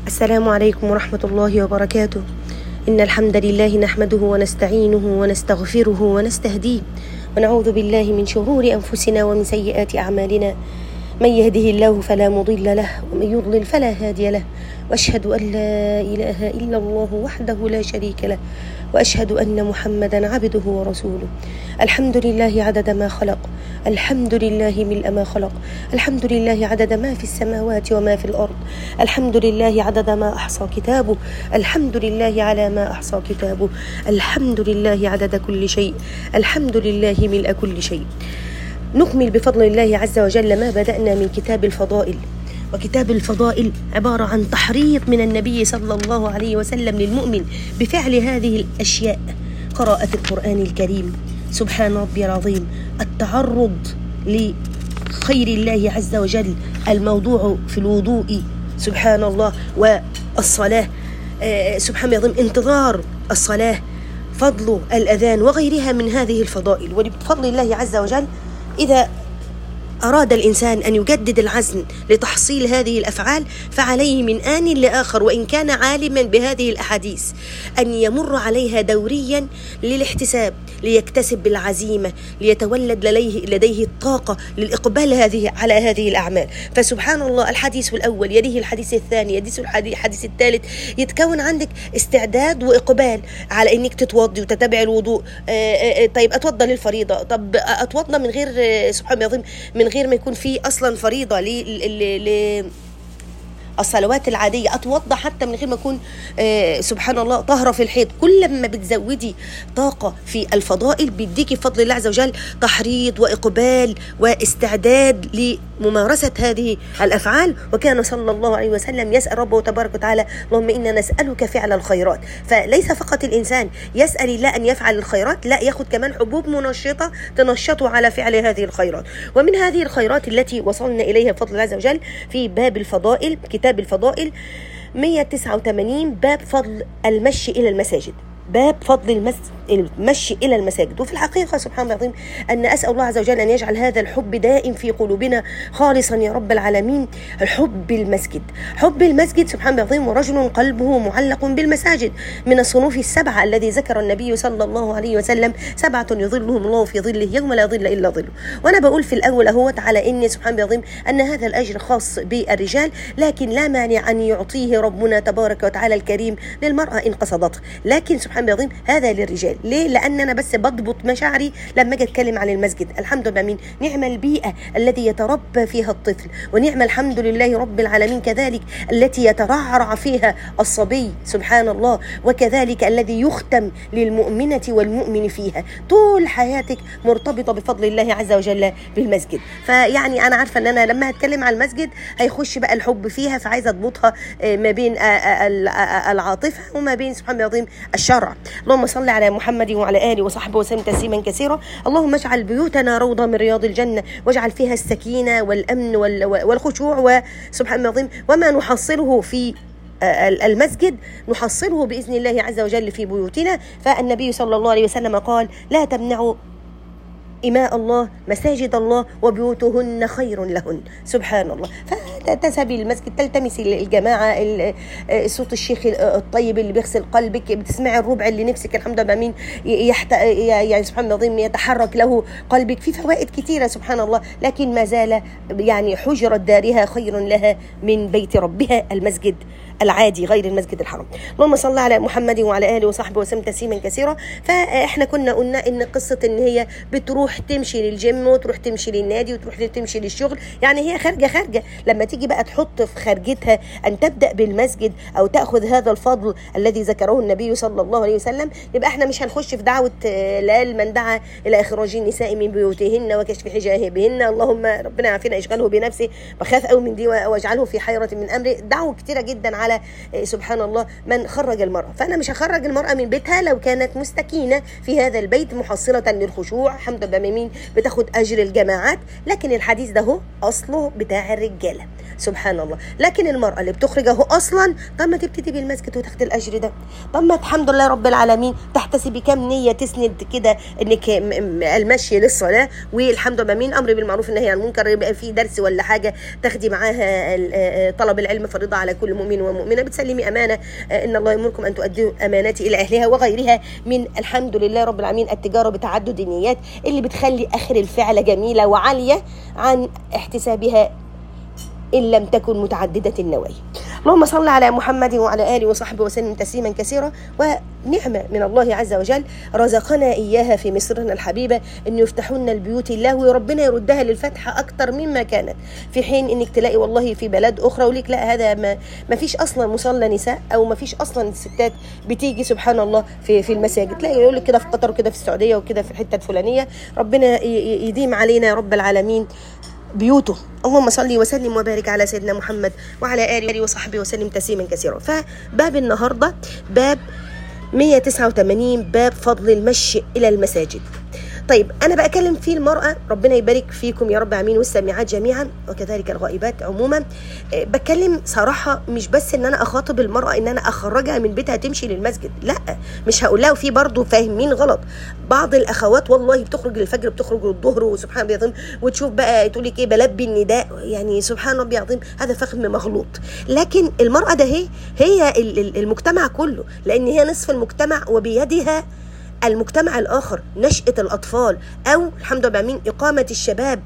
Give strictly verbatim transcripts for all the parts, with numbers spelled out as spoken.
السلام عليكم ورحمة الله وبركاته. إن الحمد لله نحمده ونستعينه ونستغفره ونستهديه ونعوذ بالله من شرور أنفسنا ومن سيئات أعمالنا. من يهده الله فلا مضل له ومن يضلل فلا هادي له، وأشهد أن لا إله إلا الله وحده لا شريك له، وأشهد أن محمدا عبده ورسوله. الحمد لله عدد ما خلق، الحمد لله ملء ما خلق، الحمد لله عدد ما في السماوات وما في الأرض، الحمد لله عدد ما أحصى كتابه، الحمد لله على ما أحصى كتابه، الحمد لله عدد كل شيء، الحمد لله ملء كل شيء. نكمل بفضل الله عز وجل ما بدأنا من كتاب الفضائل. وكتاب الفضائل عبارة عن تحريض من النبي صلى الله عليه وسلم للمؤمن بفعل هذه الأشياء: قراءة القرآن الكريم، سبحان ربي العظيم، التعرض لخير الله عز وجل، الموضوع في الوضوء، سبحان الله، والصلاة، آه سبحان الله العظيم، انتظار الصلاة، فضل الأذان وغيرها من هذه الفضائل. وبفضل الله عز وجل إذا أراد الإنسان أن يجدد العزم لتحصيل هذه الأفعال فعليه من آن لآخر، وإن كان عالما بهذه الأحاديث، أن يمر عليها دوريا للاحتساب، ليكتسب بالعزيمة، ليتولد لديه, لديه الطاقة للإقبال هذه على هذه الأعمال. فسبحان الله، الحديث الأول يليه الحديث الثاني يليه الحديث الثالث، يتكون عندك استعداد وإقبال على أنك تتوضي وتتبع الوضوء. طيب أتوضى للفريضة، طب أتوضى من غير سبحان الله من غير ما يكون في أصلا فريضة ل الصلوات العادية، أتوضى حتى من غير ما يكون آه سبحان الله طهرة في الحيض. كل ما بتزودي طاقة في الفضائل بيديكي بفضل الله عز وجل تحريض وإقبال واستعداد لممارسة هذه الأفعال. وكان صلى الله عليه وسلم يسأل ربه تبارك وتعالى: اللهم إنا نسألك فعل الخيرات. فليس فقط الإنسان يسأل الله أن يفعل الخيرات، لا، يأخذ كمان حبوب منشطة تنشطه على فعل هذه الخيرات. ومن هذه الخيرات التي وصلنا إليها بفضل الله عز وجل في باب الفضائل، كتاب الفضائل مئة وتسعة وثمانين، باب فضل المشي إلى المساجد، باب فضل المس... المشي إلى المساجد. وفي الحقيقة سبحان الله العظيم أن أسأل الله عز وجل أن يجعل هذا الحب دائم في قلوبنا خالصا يا رب العالمين. حب المسجد، حب المسجد سبحان الله العظيم. ورجل قلبه معلق بالمساجد، من الصنوف السبعة الذي ذكر النبي صلى الله عليه وسلم: سبعة يظلهم الله في ظله يوم لا ظل إلا ظله. وأنا بقول في الأول أهوت على إن سبحان الله العظيم أن هذا الأجر خاص بالرجال، لكن لا مانع أن يعطيه ربنا تبارك وتعالى الكريم للمرأة إن قصدته. لكن سبحان الله العظيم هذا للرجال. ليه؟ لأن أنا بس بضبط مشاعري لما أجي أتكلم عن المسجد. الحمد لله، من نعم البيئة التي يتربى فيها الطفل، ونعم الحمد لله رب العالمين كذلك التي يترعرع فيها الصبي سبحان الله، وكذلك الذي يختم للمؤمنة والمؤمن فيها. طول حياتك مرتبطة بفضل الله عز وجل بالمسجد. فيعني أنا عارفة أن أنا لما هتكلم عن المسجد هيخش بقى الحب فيها، فعايزة أضبطها ما بين العاطفة وما بين سبحان الله العظيم الشرع. اللهم صل على محمد وعلى آله وصحبه وسلم تسليما كثيرا. اللهم اجعل بيوتنا روضة من رياض الجنة، واجعل فيها السكينة والأمن والخشوع وسبحان الله العظيم، وما نحصله في المسجد نحصله بإذن الله عز وجل في بيوتنا. فالنبي صلى الله عليه وسلم قال: لا تمنعوا إماء الله مساجد الله وبيوتهن خير لهن. سبحان الله. فتذهبي المسجد، تلتمسي الجماعة، صوت الشيخ الطيب اللي بيغسل قلبك، بتسمعي الربع اللي نفسك الحمد لله مين يحت... يعني سبحان الله العظيم يتحرك له قلبك. في فوائد كثيرة سبحان الله، لكن ما زال يعني حجرة دارها خير لها من بيت ربها المسجد العادي غير المسجد الحرام. اللهم صل على محمد وعلى آله وصحبه وسلم تسليما كثيرا. فاحنا كنا قلنا ان قصة ان هي بتروح تمشي للجيم وتروح تمشي للنادي وتروح تمشي للشغل، يعني هي خارجة خارجة. لما تيجي بقى تحط في خارجتها ان تبدأ بالمسجد او تأخذ هذا الفضل الذي ذكره النبي صلى الله عليه وسلم، يبقى احنا مش هنخش في دعوة لا من دعا الى اخراج النساء من بيوتهن وكشف حجابهن. اللهم ربنا يعافينا، اشغله بنفسه، بخاف قوي من دي واجعله في حيرة من امره. دعوة كتيرة جدا على سبحان الله من خرج المرأة. فأنا مش هخرج المرأة من بيتها لو كانت مستكينة في هذا البيت محصلة للخشوع، الحمد لله مين بتاخد أجر الجماعات. لكن الحديث ده هو أصله بتاع الرجالة. سبحان الله. لكن المرأة اللي بتخرجه أصلا، طب ما تبتدي بالمسجد وتاخد الأجر ده، طب ما الحمد لله رب العالمين تحتسبي كام نية تسند كده إنك المشي للصلاة، والحمد لله من أمر بالمعروف والنهي عن المنكر، يبقى في درس ولا حاجة تاخدي معاها. طلب العلم فريضة على كل مؤمن ومؤمنة، بتسلمي أمانة، إن الله يأمركم أن تؤدوا أمانات إلى أهلها، وغيرها من الحمد لله رب العالمين التجارة بتعدد النيات اللي بتخلي آخر الفعل جميلة وعالية عن احتسابها إن لم تكن متعددة النوايا. اللهم صل على محمد وعلى آله وصحبه وسلم تسليما كثيرا. ونعمة من الله عز وجل رزقنا إياها في مصرنا الحبيبة، أن يفتحون البيوت الله وربنا يردها للفتح أكتر مما كانت، في حين أنك تلاقي والله في بلد أخرى وليك لا هذا ما, ما فيش أصلا مصلى نساء، أو ما فيش أصلا الستات بتيجي سبحان الله في, في المساجد. تلاقي يقول لك كده في قطر وكده في السعودية وكده في الحتة الفلانية. ربنا يديم علينا يا رب العالمين بيوته. اللهم صل وسلم وبارك على سيدنا محمد وعلى آله وصحبه وسلم تسليما كثيرا. فباب النهاردة باب مئة وتسعة وثمانين، باب فضل المشي إلى المساجد. طيب أنا بأكلم في المرأة، ربنا يبارك فيكم يا رب امين، والسامعات جميعا وكذلك الغائبات عموما. بتكلم صراحة مش بس ان انا اخاطب المرأة ان انا اخرجها من بيتها تمشي للمسجد، لا مش هقول لها. وفي برضه فاهمين غلط بعض الاخوات والله بتخرج للفجر بتخرج للظهر وسبحان الله العظيم، وتشوف بقى تقول لك ايه بلبي النداء، يعني سبحان الله العظيم هذا فهم مغلوط. لكن المرأة ده هي هي المجتمع كله، لان هي نصف المجتمع وبيدها المجتمع الآخر، نشأة الأطفال أو الحمد لله من إقامة الشباب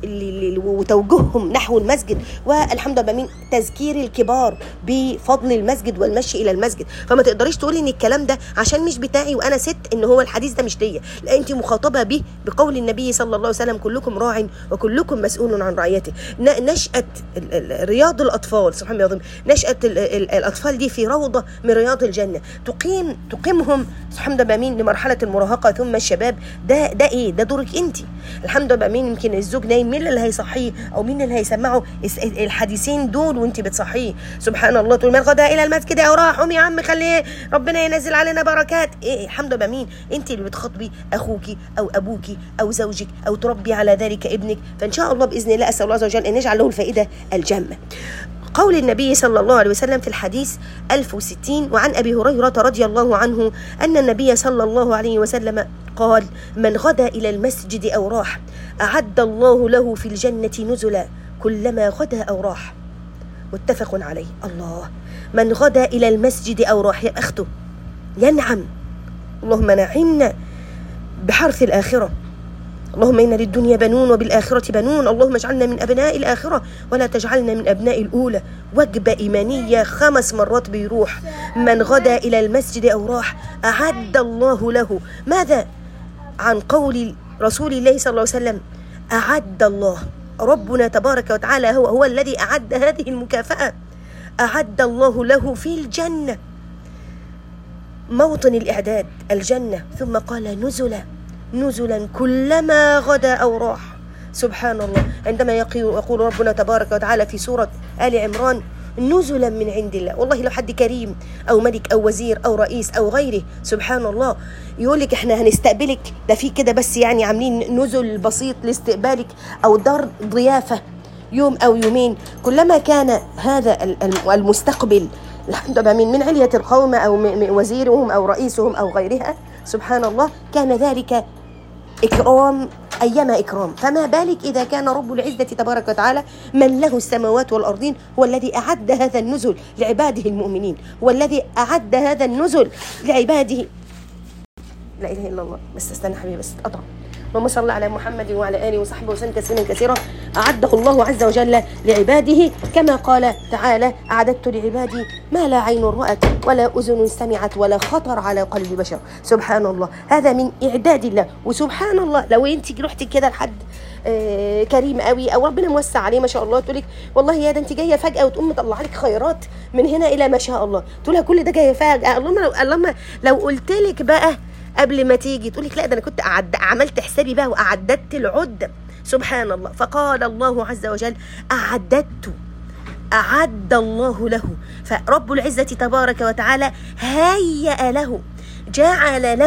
وتوجههم نحو المسجد، والحمد لله من تذكير الكبار بفضل المسجد والمشي إلى المسجد. فما تقدريش تقولي إن الكلام ده عشان مش بتاعي وأنا ست إن هو الحديث ده مش ليا، لا أنت مخاطبة به بقول النبي صلى الله عليه وسلم كلكم راع وكلكم مسؤول عن رعيته. نشأة رياض الأطفال سبحان الله العظيم، نشأة الأطفال دي في روضة من رياض الجنة، تقيم تقيمهم الحمد لله من لمرحلة المراهقة ثم الشباب. ده ده إيه؟ ده دورك أنت. الحمد لله من يمكن الزوج نايم، مين اللي هيصحيه او مين اللي هيسمعه الحديثين دول وانت بتصحيه؟ سبحان الله. تقول من غدا الى المسجد او راح، قوم يا عم خليه ربنا ينزل علينا بركات. ايه الحمد لله مين؟ انت اللي بتخاطبي اخوكي او ابوكي او زوجك او تربي على ذلك ابنك. فان شاء الله باذن الله اسال الله عز وجل ان يجعل له الفائده الجمه. قول النبي صلى الله عليه وسلم في الحديث ألف وستين، وعن أبي هريرة رضي الله عنه أن النبي صلى الله عليه وسلم قال: من غدا إلى المسجد أو راح أعد الله له في الجنة نزلا كلما غدا أو راح. متفق عليه. الله، من غدا إلى المسجد أو راح، يا أخته ينعم. اللهم نعمنا بحرث الآخرة. اللهم إن للدنيا بنون وبالآخرة بنون، اللهم اجعلنا من أبناء الآخرة ولا تجعلنا من أبناء الأولى. وجبة إيمانية خمس مرات بيروح. من غدا إلى المسجد أو راح أعد الله له ماذا؟ عن قول رسول الله صلى الله عليه وسلم أعد الله، ربنا تبارك وتعالى هو هو الذي أعد هذه المكافأة. أعد الله له في الجنة، موطن الإعداد الجنة. ثم قال نزلا نزلا كلما غدا أو راح. سبحان الله. عندما يقول ربنا تبارك وتعالى في سورة آل عمران نزلا من عند الله، والله لو حد كريم أو ملك أو وزير أو رئيس أو غيره سبحان الله يقول لك احنا هنستقبلك، ده في كده بس يعني عاملين نزل بسيط لاستقبالك أو دار ضيافة يوم أو يومين، كلما كان هذا المستقبل الحمد لله من علية القوم أو وزيرهم أو رئيسهم أو غيرها سبحان الله كان ذلك إكرام أيما إكرام، فما بالك إذا كان رب العزة تبارك وتعالى من له السماوات والأرضين هو الذي أعد هذا النزل لعباده المؤمنين، هو الذي أعد هذا النزل لعباده. لا إله إلا الله. بس استنى حبيبي بس أطعم. اللهم صل على محمد وعلى آله وصحبه وسلم تسليما كثيرا. أعده الله عز وجل لعباده كما قال تعالى أعددت لعبادي ما لا عين رأت ولا أذن سمعت ولا خطر على قلب بشر. سبحان الله، هذا من إعداد الله. وسبحان الله لو أنت رحتي كده لحد آه كريم قوي أو ربنا موسع عليه ما شاء الله، تقول لك والله يا ده أنت جاية فجأة وتقوم مطلع لك خيرات من هنا إلى ما شاء الله، تقول لها كل ده جاية فجأة. اللهم لو اللهم لو قلت لك بقى قبل ما تيجي تقول لك لا ده انا كنت أعد... عملت حسابي بقى واعددت العده. سبحان الله. فقال الله عز وجل اعددت، اعد الله له. فرب العزه تبارك وتعالى هيأ له، جعل له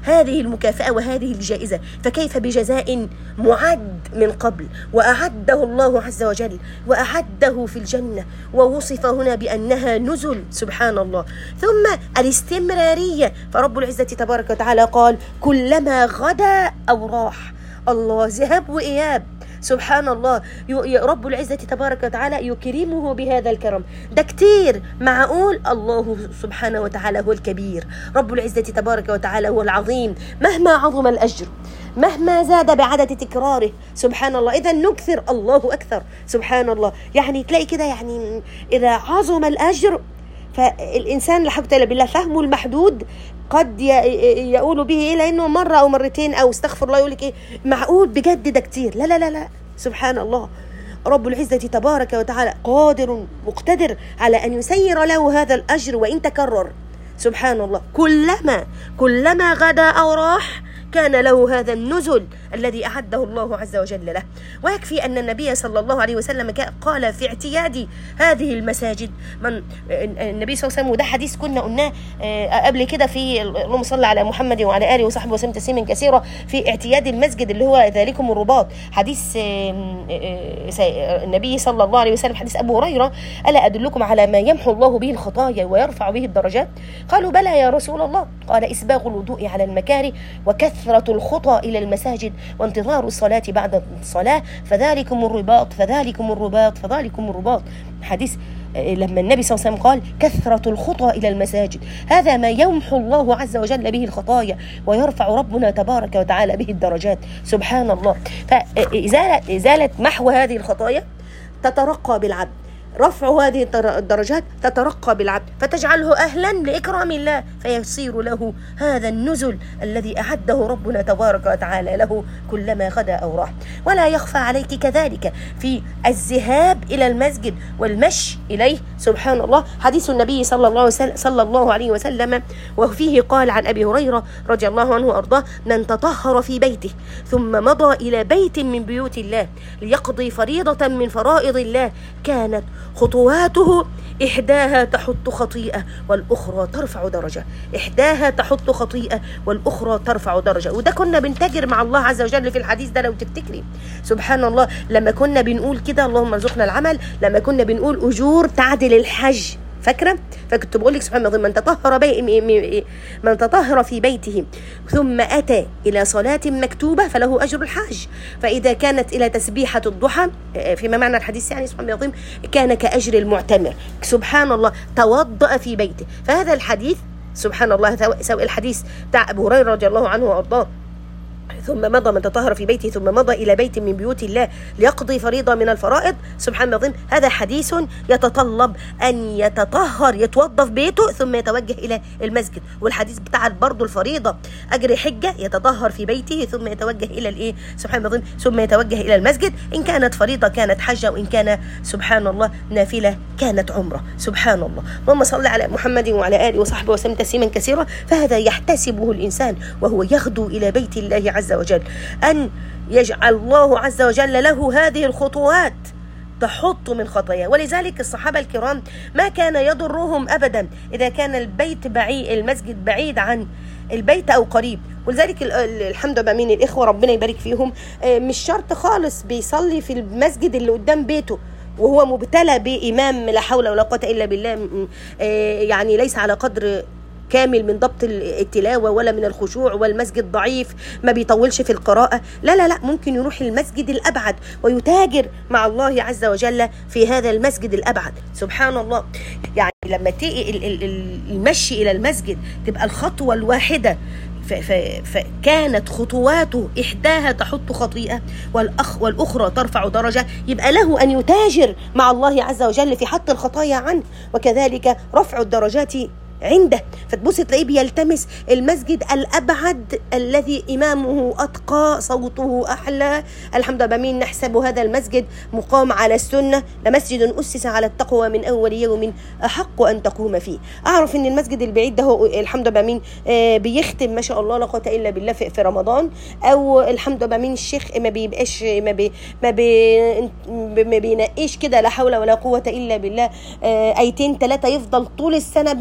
هذه المكافأة وهذه الجائزة، فكيف بجزاء معد من قبل وأعده الله عز وجل وأعده في الجنة، ووصف هنا بأنها نزل، سبحان الله. ثم الاستمرارية، فرب العزة تبارك وتعالى قال كلما غدا أو راح، الله ذهب وإياب، سبحان الله. رب العزة تبارك وتعالى يكرمه بهذا الكرم، ده كتير معقول؟ الله سبحانه وتعالى هو الكبير، رب العزة تبارك وتعالى هو العظيم، مهما عظم الأجر مهما زاد بعدد تكراره، سبحان الله. إذا نكثر، الله أكثر، سبحان الله. يعني تلاقي كده، يعني إذا عظم الأجر فالإنسان لا حول ولا قوة إلا بالله فهمه المحدود قد يقول به إلى إنه مرة أو مرتين أو استغفر الله يقول لك إيه معقول بجد ده كتير، لا لا لا لا، سبحان الله. رب العزة تبارك وتعالى قادر مقتدر على أن يسير له هذا الأجر وإن تكرر، سبحان الله. كلما كلما غدا أو راح كان له هذا النزل الذي أعده الله عز وجل له. ويكفي أن النبي صلى الله عليه وسلم قال في اعتياد هذه المساجد، من النبي صلى الله عليه وسلم، وده حديث كنا قلناه قبل كده في اللهم صل على محمد وعلى آله وصحبه وسلم تسليما كثيرا، في اعتياد المسجد اللي هو ذلكم الرباط، حديث النبي صلى الله عليه وسلم، حديث أبو هريرة: ألا أدلكم على ما يمحو الله به الخطايا ويرفع به الدرجات؟ قالوا بلى يا رسول الله. قال: إسباغ الوضوء على المكاره، وكثرة الخطى إلى المساجد، وانتظار الصلاة بعد الصلاة، فذلكم الرباط فذلكم الرباط فذلكم الرباط. حديث لما النبي صلى الله عليه وسلم قال كثرة الخطى إلى المساجد، هذا ما يمحو الله عز وجل به الخطايا ويرفع ربنا تبارك وتعالى به الدرجات، سبحان الله. فإزالة إزالة محو هذه الخطايا تترقى بالعبد، رفع هذه الدرجات تترقى بالعبد فتجعله أهلا لإكرام الله، فيصير له هذا النزل الذي أعده ربنا تبارك وتعالى له كلما غدا أو راح. ولا يخفى عليك كذلك في الذهاب إلى المسجد والمشي إليه، سبحان الله. حديث النبي صلى الله وسلم صلى الله عليه وسلم وفيه قال عن أبي هريرة رضي الله عنه وأرضاه: من تطهر في بيته ثم مضى إلى بيت من بيوت الله ليقضي فريضة من فرائض الله، كانت خطواته إحداها تحط خطيئة والأخرى ترفع درجة، إحداها تحط خطيئة والأخرى ترفع درجة. وده كنا بنتاجر مع الله عز وجل في الحديث ده لو تفتكري، سبحان الله. لما كنا بنقول كده اللهم ارزقنا العمل، لما كنا بنقول أجور تعدل الحج، فاكرة؟ فكنت بقول لك سبحان الله: من تطهر بي من تطهر في بيته ثم أتى إلى صلاة مكتوبة فله أجر الحاج، فإذا كانت إلى تسبيحة الضحى فيما معنى الحديث يعني سبحان الله العظيم كان كأجر المعتمر، سبحان الله. توضأ في بيته، فهذا الحديث سبحان الله سواء الحديث بتاع أبو هريرة رضي الله عنه وأرضاه ثم مضى من تطهر في بيته ثم مضى إلى بيت من بيوت الله ليقضي فريضة من الفرائض، سبحان الله العظيم، هذا حديث يتطلب أن يتطهر يتوضأ في بيته ثم يتوجه إلى المسجد. والحديث بتاع برضو الفريضة أجر حجة يتطهر في بيته ثم يتوجه إلى الإيه سبحان الله العظيم ثم يتوجه إلى المسجد، إن كانت فريضة كانت حجة، وإن كان سبحان الله نافلة كانت عمرة، سبحان الله. اللهم صل على محمد وعلى آله وصحبه وسلم تسليما كثيرا. فهذا يحتسبه الإنسان وهو يغدو إلى بيت الله عز وجل، أن يجعل الله عز وجل له هذه الخطوات تحط من خطايا. ولذلك الصحابة الكرام ما كان يضرهم أبدا إذا كان البيت بعيد، المسجد بعيد عن البيت أو قريب. ولذلك الحمد لله من الإخوة ربنا يبارك فيهم مش شرط خالص بيصلي في المسجد اللي قدام بيته وهو مبتلى بإمام لا حول ولا قوة إلا بالله، يعني ليس على قدر كامل من ضبط التلاوة ولا من الخشوع، والمسجد ضعيف ما بيطولش في القراءة، لا لا لا، ممكن يروح المسجد الأبعد ويتاجر مع الله عز وجل في هذا المسجد الأبعد، سبحان الله. يعني لما تيجي المشي إلى المسجد تبقى الخطوة الواحدة فكانت خطواته إحداها تحط خطيئة والأخ والأخرى ترفع درجة، يبقى له أن يتاجر مع الله عز وجل في حط الخطايا عنه، وكذلك رفع الدرجات عنده. فتبص تلاقيه بيلتمس المسجد الأبعد الذي إمامه أتقى صوته أحلى، الحمد لله بمين نحسب هذا المسجد مقام على السنة، لمسجد أسس على التقوى من أول يوم أحق أن تقوم فيه. أعرف أن المسجد البعيد ده هو الحمد لله بمين آه بيختم ما شاء الله لا قوة إلا بالله في, في رمضان، أو الحمد لله بمين الشيخ ما بيبقاش ما, بي ما, بي ما بينقيش كده لا حول ولا قوة إلا بالله آه أيتين ثلاثة، يفضل طول السنة ما بيلفش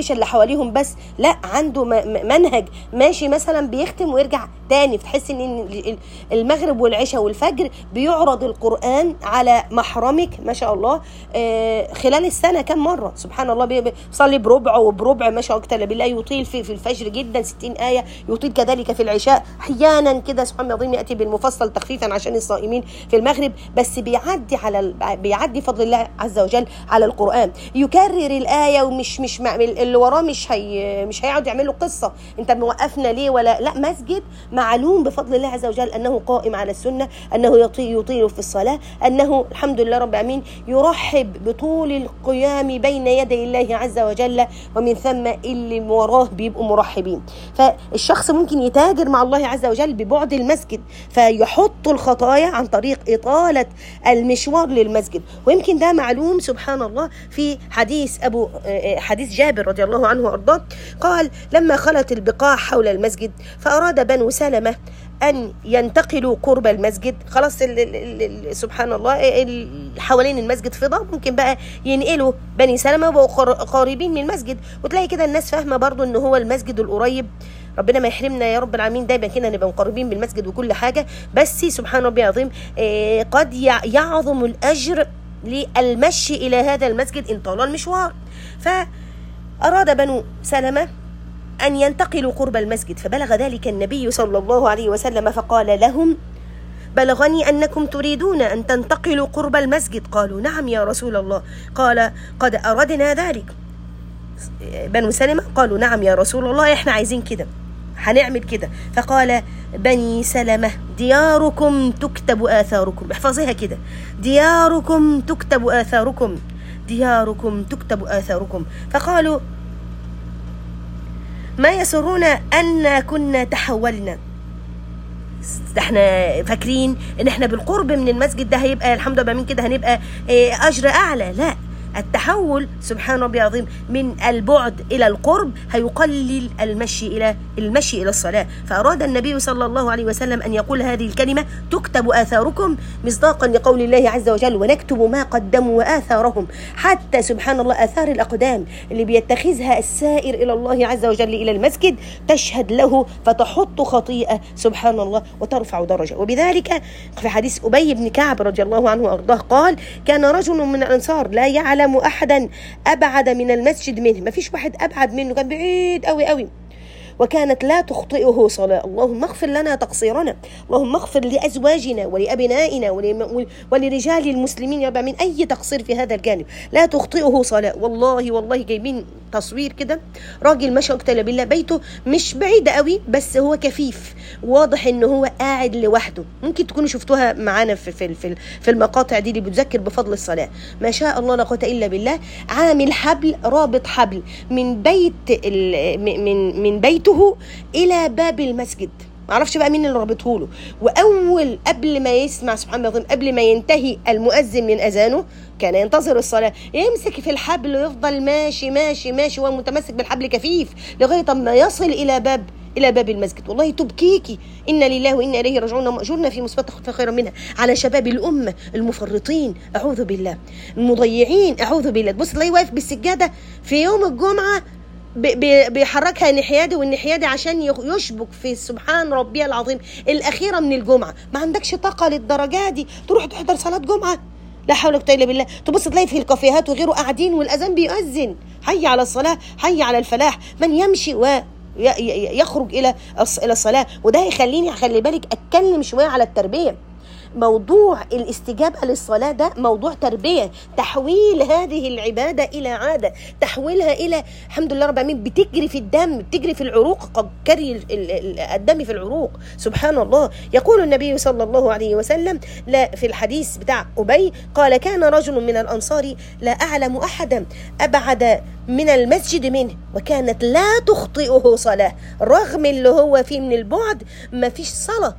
العيشة اللي حواليهم بس، لا عنده منهج ماشي، مثلا بيختم ويرجع تاني. فتحس ان المغرب والعشاء والفجر بيعرض القرآن على محرمك ما شاء الله خلال السنة كم مرة، سبحان الله. بيصلي بربع وبربع ما شاء الله بالله، يطيل في في الفجر جدا ستين آية، يطيل كذلك في العشاء احيانا كده سبحان الله العظيم، يأتي بالمفصل تخفيفا عشان الصائمين في المغرب، بس بيعدي على بيعدي فضل الله عز وجل على القرآن، يكرر الآية ومش مش اللي وراه مش هي مش هيقعد يعملوا قصة انت موقفنا ليه ولا لا. مسجد معلوم بفضل الله عز وجل انه قائم على السنة، انه يطيل يطيل في الصلاة، انه الحمد لله رب العالمين يرحب بطول القيام بين يدي الله عز وجل، ومن ثم اللي وراه بيبقوا مرحبين. فالشخص ممكن يتاجر مع الله عز وجل ببعد المسجد، فيحط الخطايا عن طريق إطالة المشوار للمسجد. ويمكن ده معلوم سبحان الله في حديث أبو حديث جابر رضي الله عنه وأرضاه، قال لما خلت البقاع حول المسجد فأراد بنو سلمة أن ينتقلوا قرب المسجد، خلاص ال ال ال سبحان الله حوالين المسجد فضة، ممكن بقى ينقلوا بني سلمة وبقوا قريبين من المسجد. وتلاقي كده الناس فاهمة برضو أنه هو المسجد القريب، ربنا ما يحرمنا يا رب العالمين دايما كده نبقى مقربين بالمسجد وكل حاجة، بس سبحان ربي العظيم قد يعظم الأجر للمشي إلى هذا المسجد إن طال المشوار. فأراد بنو سلمة أن ينتقلوا قرب المسجد، فبلغ ذلك النبي صلى الله عليه وسلم فقال لهم بلغني أنكم تريدون أن تنتقلوا قرب المسجد. قالوا نعم يا رسول الله. قال قد أردنا ذلك. بنو سلمة قالوا نعم يا رسول الله إحنا عايزين كده، هنعمل كده. فقال بني سلمة دياركم تكتب آثاركم، احفظيها كده، دياركم تكتب آثاركم، دياركم تكتب آثاركم. فقالوا ما يسرنا أن كنا تحولنا، احنا فاكرين ان احنا بالقرب من المسجد ده هيبقى الحمد لله من كده هنبقى اجر اعلى. لا، التحول سبحان ربي العظيم من البعد إلى القرب هيقلل المشي إلى المشي إلى الصلاة. فأراد النبي صلى الله عليه وسلم أن يقول هذه الكلمة تكتب آثاركم مصداقا لقول الله عز وجل ونكتب ما قدموا وآثارهم، حتى سبحان الله آثار الأقدام اللي بيتخذها السائر إلى الله عز وجل إلى المسجد تشهد له فتحط خطيئة سبحان الله وترفع درجة. وبذلك في حديث أبي بن كعب رضي الله عنه وأرضاه قال كان رجل من الأنصار لا يعلم أحدا أبعد من المسجد منه، ما فيش واحد أبعد منه، كان بعيد قوي قوي، وكانت لا تخطئه صلاة. اللهم اغفر لنا تقصيرنا، اللهم اغفر لأزواجنا ولأبنائنا ولرجال المسلمين يبقى من أي تقصير في هذا الجانب، لا تخطئه صلاة. والله والله جايبين تصوير كده راجل ما شاء الله بالله بيته مش بعيد قوي بس هو كفيف، واضح انه هو قاعد لوحده، ممكن تكونوا شفتوها معانا في في في, في المقاطع دي اللي بتذكر بفضل الصلاة. ما شاء الله لا قوة إلا بالله، عامل حبل رابط حبل من بيت من من بيته إلى باب المسجد، معرفش بقى مين اللي رابطه له، وأول قبل ما يسمع سبحان الله قبل ما ينتهي المؤذن من أذانه كان ينتظر الصلاة، يمسك في الحبل ويفضل ماشي ماشي ماشي وهو متمسك بالحبل كفيف لغاية ما يصل إلى باب إلى باب المسجد. والله تبكيكي إن لله وإنا إليه راجعون، مأجورنا في مصيبة خطفة خيرا منها على شباب الأمة المفرطين أعوذ بالله، المضيعين أعوذ بالله. تبص تلاقيه واقف بالسجادة في يوم الجمعة بيحركها نحيادي والنحيادي عشان يشبك في سبحان ربي العظيم الأخيرة من الجمعة. ما عندكش طاقة للدرجة دي تروح تحضر صلاة جمعة؟ لا حول ولا قوة إلا بالله. تبص تلاقي في الكافيهات وغيره قاعدين والأذان بيؤذن حي على الصلاة حي على الفلاح، من يمشي و يخرج إلى إلى الصلاة. وده يخليني خلي بالك أتكلم شوية على التربية. موضوع الاستجابة للصلاة ده موضوع تربية، تحويل هذه العبادة إلى عادة، تحويلها إلى الحمد لله رب العالمين بتجري في الدم، بتجري في العروق، كري الدم في العروق سبحان الله. يقول النبي صلى الله عليه وسلم لا في الحديث بتاع أبي قال كان رجل من الأنصار لا أعلم أحدا أبعد من المسجد منه وكانت لا تخطئه صلاة، رغم اللي هو فيه من البعد ما فيش صلاة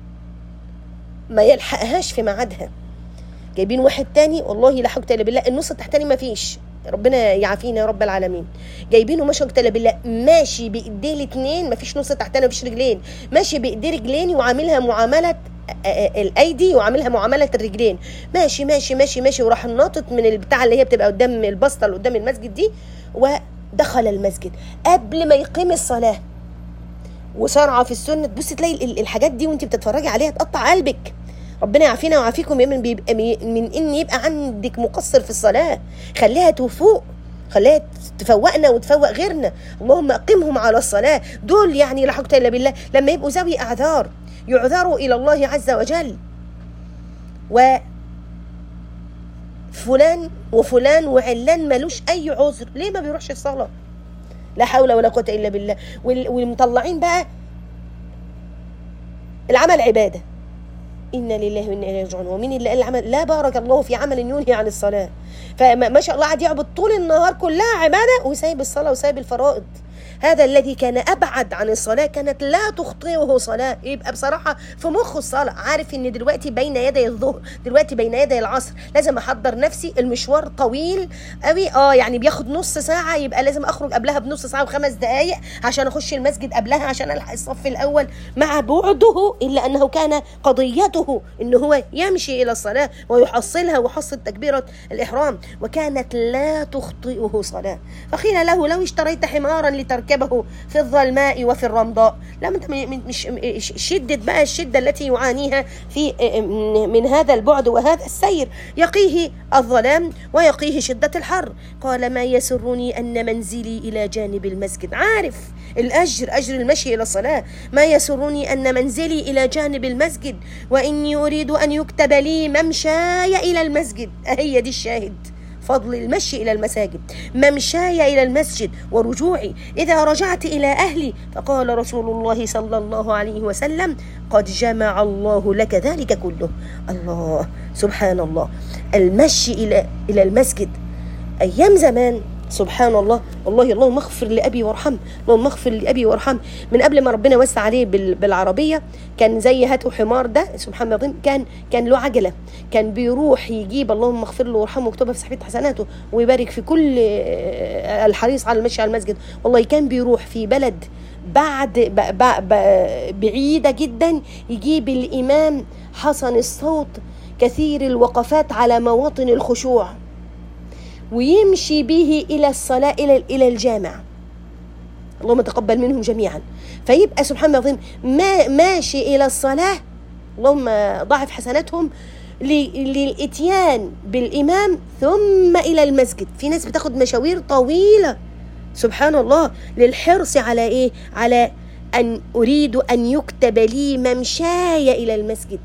ما يلحقهاش في ميعادها. جايبين واحد تاني والله لا حول ولا بالله النص التحتاني ما فيش، ربنا يعافينا يا رب العالمين. جايبينه ما شاء الله بالله ماشي بايديه الاثنين، ما فيش نص تحتاني ما فيش رجلين، ماشي بايديه رجلين وعاملها معامله الايدي وعاملها معامله الرجلين، ماشي ماشي ماشي ماشي وراح ناطط من البتاع اللي هي بتبقى قدام البسطه اللي قدام المسجد دي و دخل المسجد قبل ما يقيم الصلاة وسرعة في السنة، تبص تلاقي الحاجات دي وانت بتتفرجي عليها تقطع قلبك. ربنا يعافينا ويعافيكم من بيبقى من ان يبقى عندك مقصر في الصلاة. خليها تفوق، خليها تفوقنا وتفوق غيرنا. اللهم اقمهم على الصلاة. دول يعني لا حول الا بالله لما يبقوا ذوي اعذار يعذروا الى الله عز وجل. وفلان وفلان وعلان ملوش اي عذر، ليه ما بيروحش الصلاة؟ لا حول ولا قوة الا بالله. والمطلعين بقى العمل عبادة، إنا لله وإنا إليه راجعون. ومين اللي قال العمل؟ لا بارك الله في عمل ينهي عن الصلاة. فما شاء الله قاعد يعبد طول النهار كلها عبادة وسايب الصلاة وسايب الفرائض. هذا الذي كان أبعد عن الصلاة كانت لا تخطئه صلاة. يبقى بصراحة في مخه الصلاة، عارف إن دلوقتي بين يدي الظهر، دلوقتي بين يدي العصر، لازم أحضر نفسي، المشوار طويل قوي، اه يعني بياخد نص ساعة، يبقى لازم أخرج قبلها بنص ساعة وخمس دقايق عشان أخش المسجد قبلها عشان ألحق الصف الأول. مع بعده إلا أنه كان قضيته إن هو يمشي إلى الصلاة ويحصلها وحصل تكبيرة الإحرام، وكانت لا تخطئه صلاة. فقيل له لو اشتريت حمارا لتركبه في الظلماء وفي الرمضاء. لا مش شدة بقى الشدة التي يعانيها في من هذا البعد وهذا السير، يقيه الظلام ويقيه شدة الحر. قال ما يسرني أن منزلي إلى جانب المسجد. عارف الأجر، أجر المشي إلى الصلاة. ما يسرني أن منزلي إلى جانب المسجد وإني أريد أن يكتب لي ممشاي إلى المسجد. هي دي الشاهد، فضل المشي إلى المساجد. ممشاي إلى المسجد ورجوعي إذا رجعت إلى أهلي. فقال رسول الله صلى الله عليه وسلم قد جمع الله لك ذلك كله. الله سبحان الله. المشي إلى إلى المسجد أيام زمان سبحان الله. والله اللهم اغفر لأبي وارحمه، اللهم اغفر لأبي وارحمه. من قبل ما ربنا وسع عليه بالعربية كان زي هاتوا حمار ده سبحان الله، كان كان له عجلة، كان بيروح يجيب اللهم اغفر له وارحمه واكتبها في صحيفة حسناته ويبارك في كل الحريص على المشي على المسجد. والله كان بيروح في بلد بعد بعيدة جدا يجيب الإمام حسن الصوت كثير الوقفات على مواطن الخشوع ويمشي به إلى الصلاة إلى إلى الجامع. اللهم تقبل منهم جميعا. فيبقى سبحان الله ما ماشي إلى الصلاة، اللهم ضاعف حسناتهم، للإتيان بالإمام ثم إلى المسجد. في ناس بتاخد مشاوير طويلة سبحان الله للحرص على إيه؟ على أن أريد أن يكتب لي ممشاي إلى المسجد.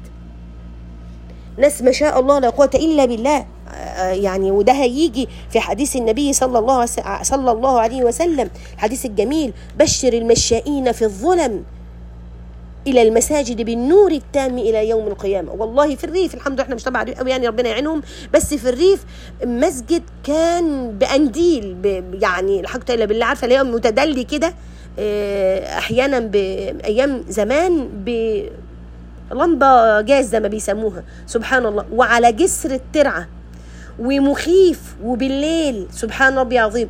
ناس ما شاء الله لا قوة إلا بالله يعني. وده هيجي في حديث النبي صلى الله صلى الله عليه وسلم، الحديث الجميل بشر المشائين في الظلم إلى المساجد بالنور التام إلى يوم القيامة. والله في الريف الحمد لله احنا مش طبعا قوي يعني ربنا يعينهم، بس في الريف مسجد كان بأنديل يعني الحمد لله بالله، عارفة اليوم متدلي كده أحيانا بأيام زمان ب لمبة جاز زي ما بيسموها سبحان الله، وعلى جسر الترعة ومخيف وبالليل سبحان ربي عظيم،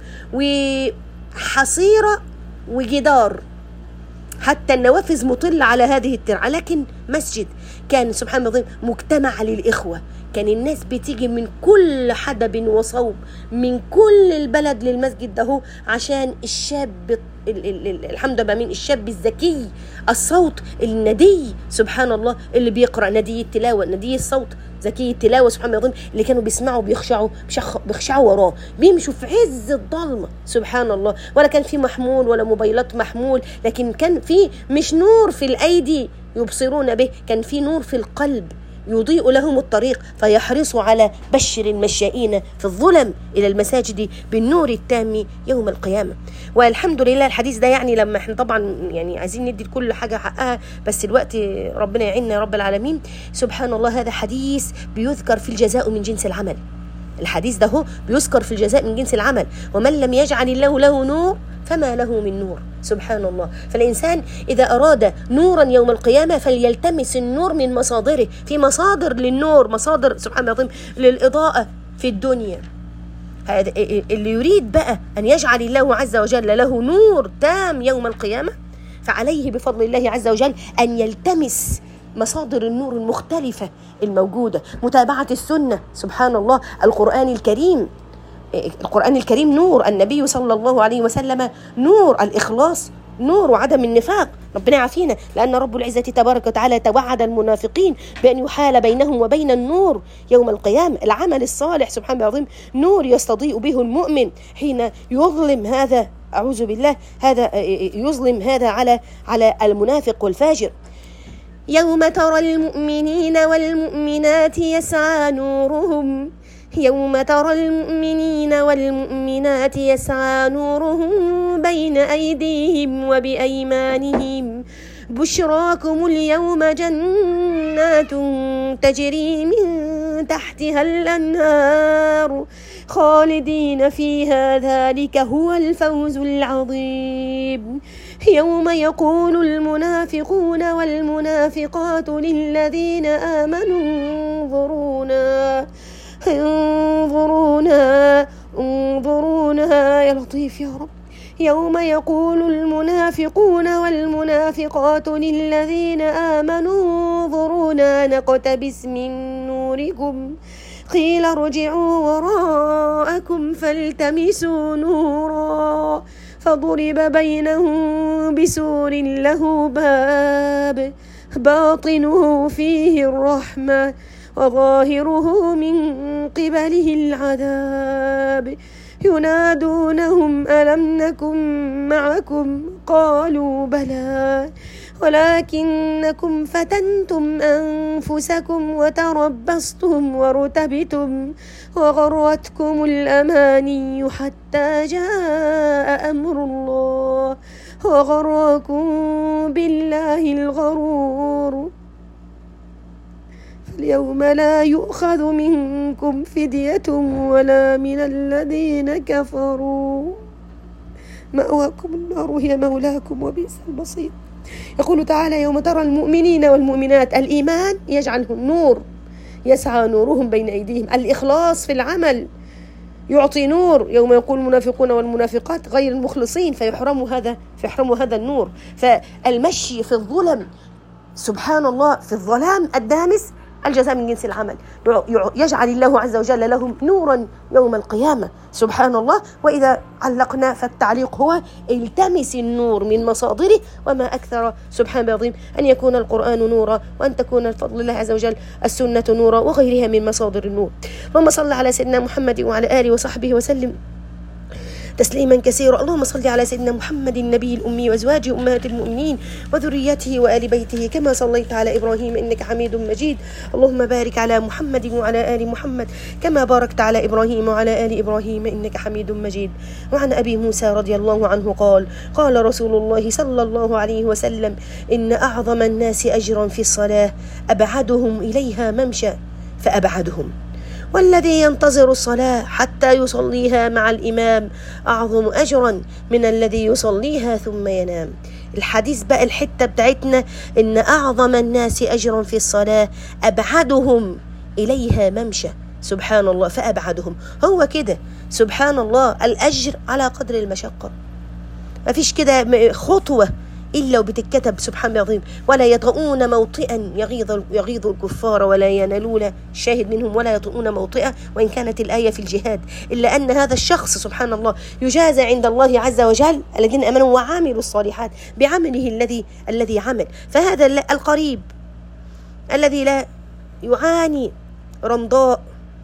وحصيرة وجدار حتى النوافذ مطلة على هذه الترعة، لكن مسجد كان سبحان الله مجتمع للإخوة. كان الناس بتيجي من كل حدب وصوب من كل البلد للمسجد ده عشان الشاب الحمد لله من الشاب الذكي الصوت الندي سبحان الله اللي بيقرأ ندي التلاوة ندي الصوت ذكي التلاوة سبحان الله اللي كانوا بيسمعوا بيخشعوا بيخشعوا وراه، بيمشوا في عز الظلمة سبحان الله. ولا كان في محمول ولا موبايلات محمول، لكن كان في مش نور في الأيدي يبصرون به، كان في نور في القلب يضيء لهم الطريق، فيحرصوا على بشر المشائين في الظلم إلى المساجد بالنور التام يوم القيامة. والحمد لله الحديث ده يعني لما احنا طبعا يعني عايزين ندي كل حاجة حقها، بس الوقت ربنا يعيننا يا رب العالمين. سبحان الله هذا حديث بيذكر في الجزاء من جنس العمل. الحديث ده هو بيذكر في الجزاء من جنس العمل، ومن لم يجعل الله له نور فما له من نور سبحان الله. فالإنسان إذا أراد نورا يوم القيامة فليلتمس النور من مصادره، في مصادر للنور، مصادر سبحان الله للإضاءة في الدنيا. هذا اللي يريد بقى أن يجعل الله عز وجل له نور تام يوم القيامة فعليه بفضل الله عز وجل أن يلتمس مصادر النور المختلفة الموجودة، متابعة السنة سبحان الله، القرآن الكريم، القرآن الكريم نور، النبي صلى الله عليه وسلم نور، الإخلاص نور وعدم النفاق. ربنا يعافينا، لأن رب العزة تبارك وتعالى توعد المنافقين بأن يحال بينهم وبين النور يوم القيامة. العمل الصالح سبحانه العظيم نور يستضيء به المؤمن حين يظلم هذا، أعوذ بالله، هذا يظلم هذا على على المنافق والفاجر. يوم ترى المؤمنين والمؤمنات يسعى نورهم يوم ترى المؤمنين والمؤمنات يسعى نورهم بين أيديهم وبأيمانهم بشراكم اليوم جنات تجري من تحتها الأنهار خالدين فيها ذلك هو الفوز العظيم. يوم يقول المنافقون والمنافقات للذين آمنوا انظرونا انظرونا انظرونا يا لطيف يا رب. يوم يقول المنافقون والمنافقات للذين آمنوا انظرونا نقتبس من نوركم قيل ارجعوا وراءكم فالتمسوا نورا فضرب بينهم بسور له باب باطنه فيه الرحمة وظاهره من قبله العذاب ينادونهم ألم نكن معكم قالوا بلى ولكنكم فتنتم أنفسكم وتربصتم وارتبتم وغرتكم الأماني حتى جاء أمر الله وغركم بالله الغرور اليوم لا يؤخذ منكم فدية ولا من الذين كفروا مأواكم النار هي مولاكم وبئس المصير. يقول تعالى يوم ترى المؤمنين والمؤمنات، الإيمان يجعله النور يسعى نورهم بين أيديهم، الإخلاص في العمل يعطي نور. يوم يقول المنافقون والمنافقات غير المخلصين فيحرموا هذا فيحرموا هذا النور. فالمشي في الظلم سبحان الله، في الظلام الدامس الجزاء من جنس العمل، يجعل الله عز وجل لهم نورا يوم القيامة سبحان الله. وإذا علقنا فالتعليق هو التمس النور من مصادره، وما أكثر سبحان العظيم أن يكون القرآن نورا وأن تكون بفضل الله عز وجل السنة نورا وغيرها من مصادر النور. اللهم صل على سيدنا محمد وعلى آله وصحبه وسلم تسليما كثيرا. اللهم صل على سيدنا محمد النبي الأمي وأزواجه أمهات المؤمنين وذريته وآل بيته كما صليت على إبراهيم إنك حميد مجيد. اللهم بارك على محمد وعلى آل محمد كما باركت على إبراهيم وعلى آل إبراهيم إنك حميد مجيد. وعن أبي موسى رضي الله عنه قال قال رسول الله صلى الله عليه وسلم إن أعظم الناس أجرا في الصلاة أبعدهم إليها ممشى فأبعدهم، والذي ينتظر الصلاة حتى يصليها مع الإمام أعظم أجرا من الذي يصليها ثم ينام. الحديث بقى الحتة بتاعتنا إن أعظم الناس أجرا في الصلاة أبعدهم إليها ممشى سبحان الله فأبعدهم. هو كده سبحان الله، الأجر على قدر المشقة، ما فيش كده خطوة إلا وبتتكتب سبحان الله العظيم. ولا يطؤون موطئا يغيظ يغيظ الكفار ولا ينالون شاهد منهم ولا يطؤون موطئا، وإن كانت الآية في الجهاد، إلا أن هذا الشخص سبحان الله يجازى عند الله عز وجل الذين آمنوا وعملوا الصالحات بعمله الذي الذي عمل. فهذا القريب الذي لا يعاني رمضاء